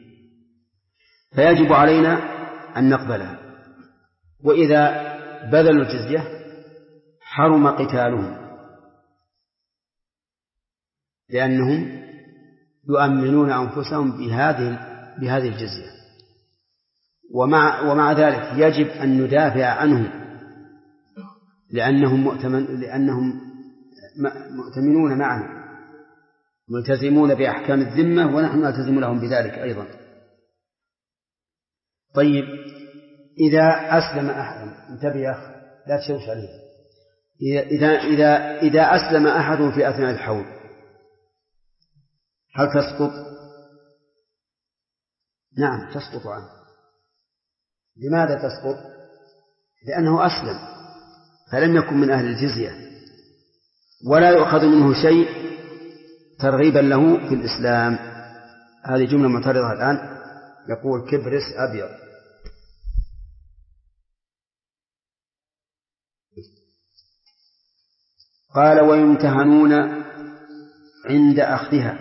فيجب علينا أن نقبلها. وإذا بذلوا الجزية حرم قتالهم لأنهم يؤمنون أنفسهم بهذه الجزية. ومع ذلك يجب أن ندافع عنهم لأنهم مؤتمنون معنا ملتزمون بأحكام الذمة، ونحن نلتزم لهم بذلك أيضا. طيب إذا أسلم أحد، انتبه يا أخي لا تشوش عليه، إذا أسلم أحد في أثناء الحول هل تسقط؟ نعم تسقط عنه. لماذا تسقط؟ لأنه أسلم فلم يكن من أهل الجزية، ولا يؤخذ منه شيء ترغيبا له في الإسلام. هذه جملة معترضة الآن، يقول كبرس أبيض. قال ويمتهنون عند أخذها.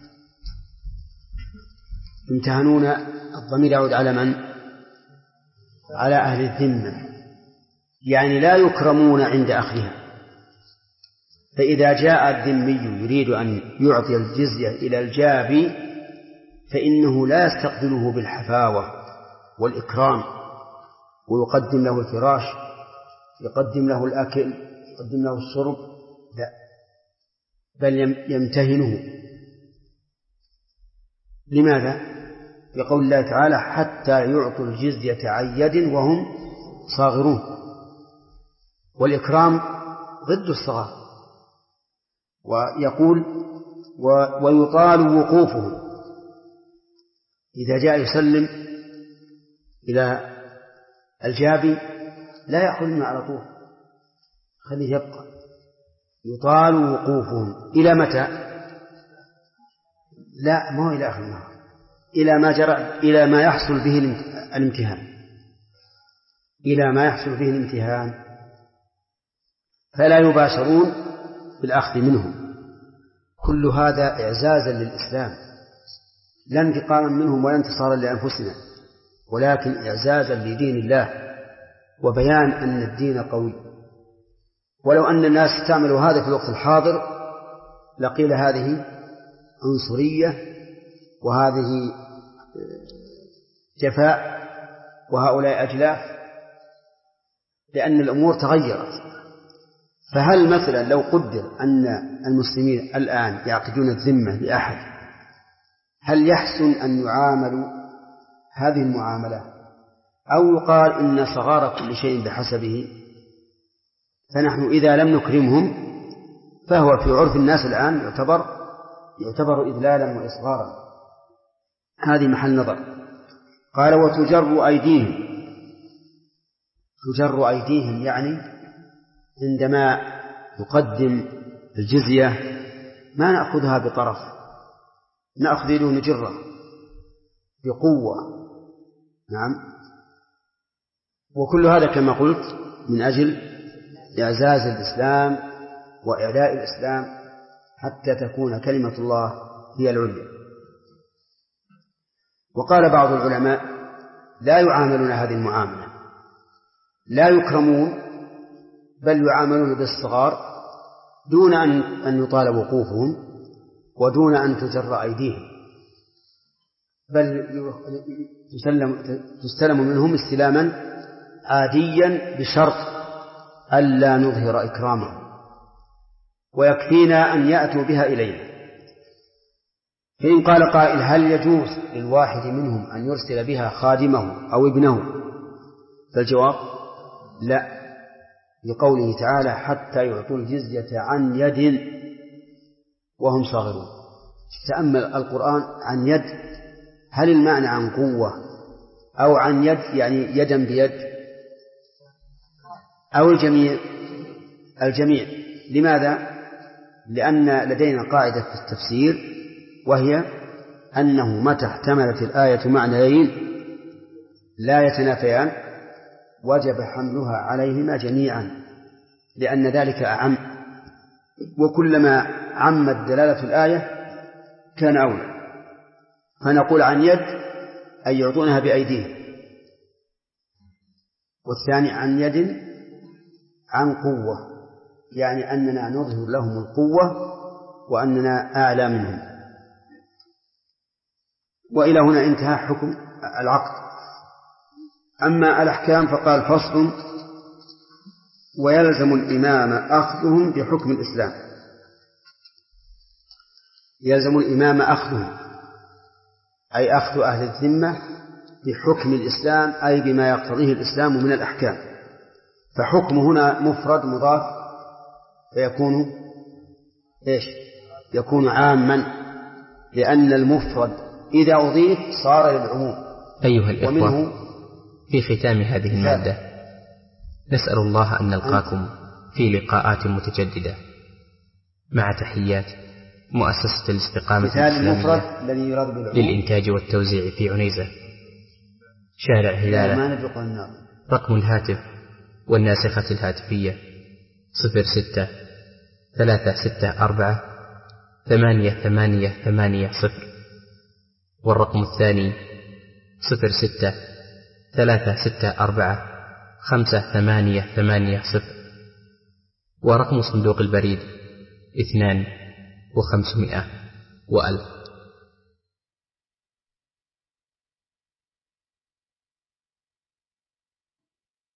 يمتهنون الضمير يعود على من؟ على أهل الذمة، يعني لا يكرمون عند أخذها. فإذا جاء الذمي يريد أن يعطي الجزية إلى الجابي فإنه لا يستقبله بالحفاوة والإكرام ويقدم له الفراش، يقدم له الأكل، يقدم له الشرب، لا، بل يمتهنه. لماذا؟ بقول الله تعالى حتى يعطوا الجزية عن يد وهم صاغرون، والإكرام ضد الصغار. ويقول ويطال وقوفهم، إذا جاء يسلم إلى الجابي لا يأخذ منه على طول، خليه يبقى. يطال وقوفهم إلى متى؟ لا، ما هو إلى آخر النهار، إلى ما يحصل به الامتهان، إلى ما يحصل به الامتهان، فلا يباشرون بالأخذ منهم. كل هذا إعزازا للإسلام، لا انتقاما منهم ولا انتصارا لأنفسنا، ولكن إعزازا لدين الله وبيان أن الدين قوي. ولو أن الناس استعملوا هذا في الوقت الحاضر لقيل هذه عنصرية وهذه جفاء وهؤلاء أجلاف، لأن الأمور تغيرت. فهل مثلا لو قدر أن المسلمين الآن يعقدون الذمة لأحد، هل يحسن أن يعاملوا هذه المعاملة، أو يقال إن صغار كل شيء بحسبه؟ فنحن إذا لم نكرمهم فهو في عرف الناس الآن يعتبر إذلالا وإصغارا. هذه محل نظر. قال وتجر أيديهم. تجر أيديهم يعني عندما يقدم الجزية ما نأخذها بطرف، نأخذ له نجرة بقوة. نعم. وكل هذا كما قلت من أجل إعزاز الإسلام وإعلاء الإسلام حتى تكون كلمة الله هي العليا. وقال بعض العلماء لا يعاملون هذه المعاملة، لا يكرمون، بل يعاملون بالصغار دون أن يطال وقوفهم ودون أن تجر أيديهم، بل تستلم منهم استلاما عاديا بشرط ألا نظهر إكرامهم، ويكفينا أن يأتوا بها إلينا. فإن قال قائل هل يجوز للواحد منهم أن يرسل بها خادمه أو ابنه؟ فالجواب لا، لقوله تعالى حتى يعطوا الجزية عن يد وهم صاغرون. تأمل القرآن عن يد، هل المعنى عن قوة أو عن يد يعني يدا بيد أو الجميع؟ لماذا؟ لأن لدينا قاعدة في التفسير وهي أنه متى احتملت الآية معنيين لا يتنافيان وجب حملها عليهما جميعا، لأن ذلك أعم، وكلما عمت دلالة الآية كان أولى. فنقول عن يد أي يعطونها بأيديهم، والثاني عن يد عن قوة، يعني أننا نظهر لهم القوة وأننا أعلى منهم. وإلى هنا انتهى حكم العقد. أما الأحكام فقال فصل ويلزم الإمام أخذهم بحكم الإسلام. يلزم الإمام أخذهم أي أخذ أهل الذمة بحكم الإسلام، أي بما يقتضيه الإسلام من الأحكام. فحكم هنا مفرد مضاف فيكون إيش؟ يكون عاما، لأن المفرد إذا أضيف صار للعموم. أيها الإخوة، في ختام هذه المادة نسأل الله أن نلقاكم في لقاءات متجددة، مع تحيات مؤسسة الاستقامة الإسلامية للإنتاج والتوزيع في عنيزة، شارع هلالة. رقم الهاتف والناسخة الهاتفية 06 3648880. والرقم الثاني 0636645880. ورقم صندوق البريد 2500 و1000.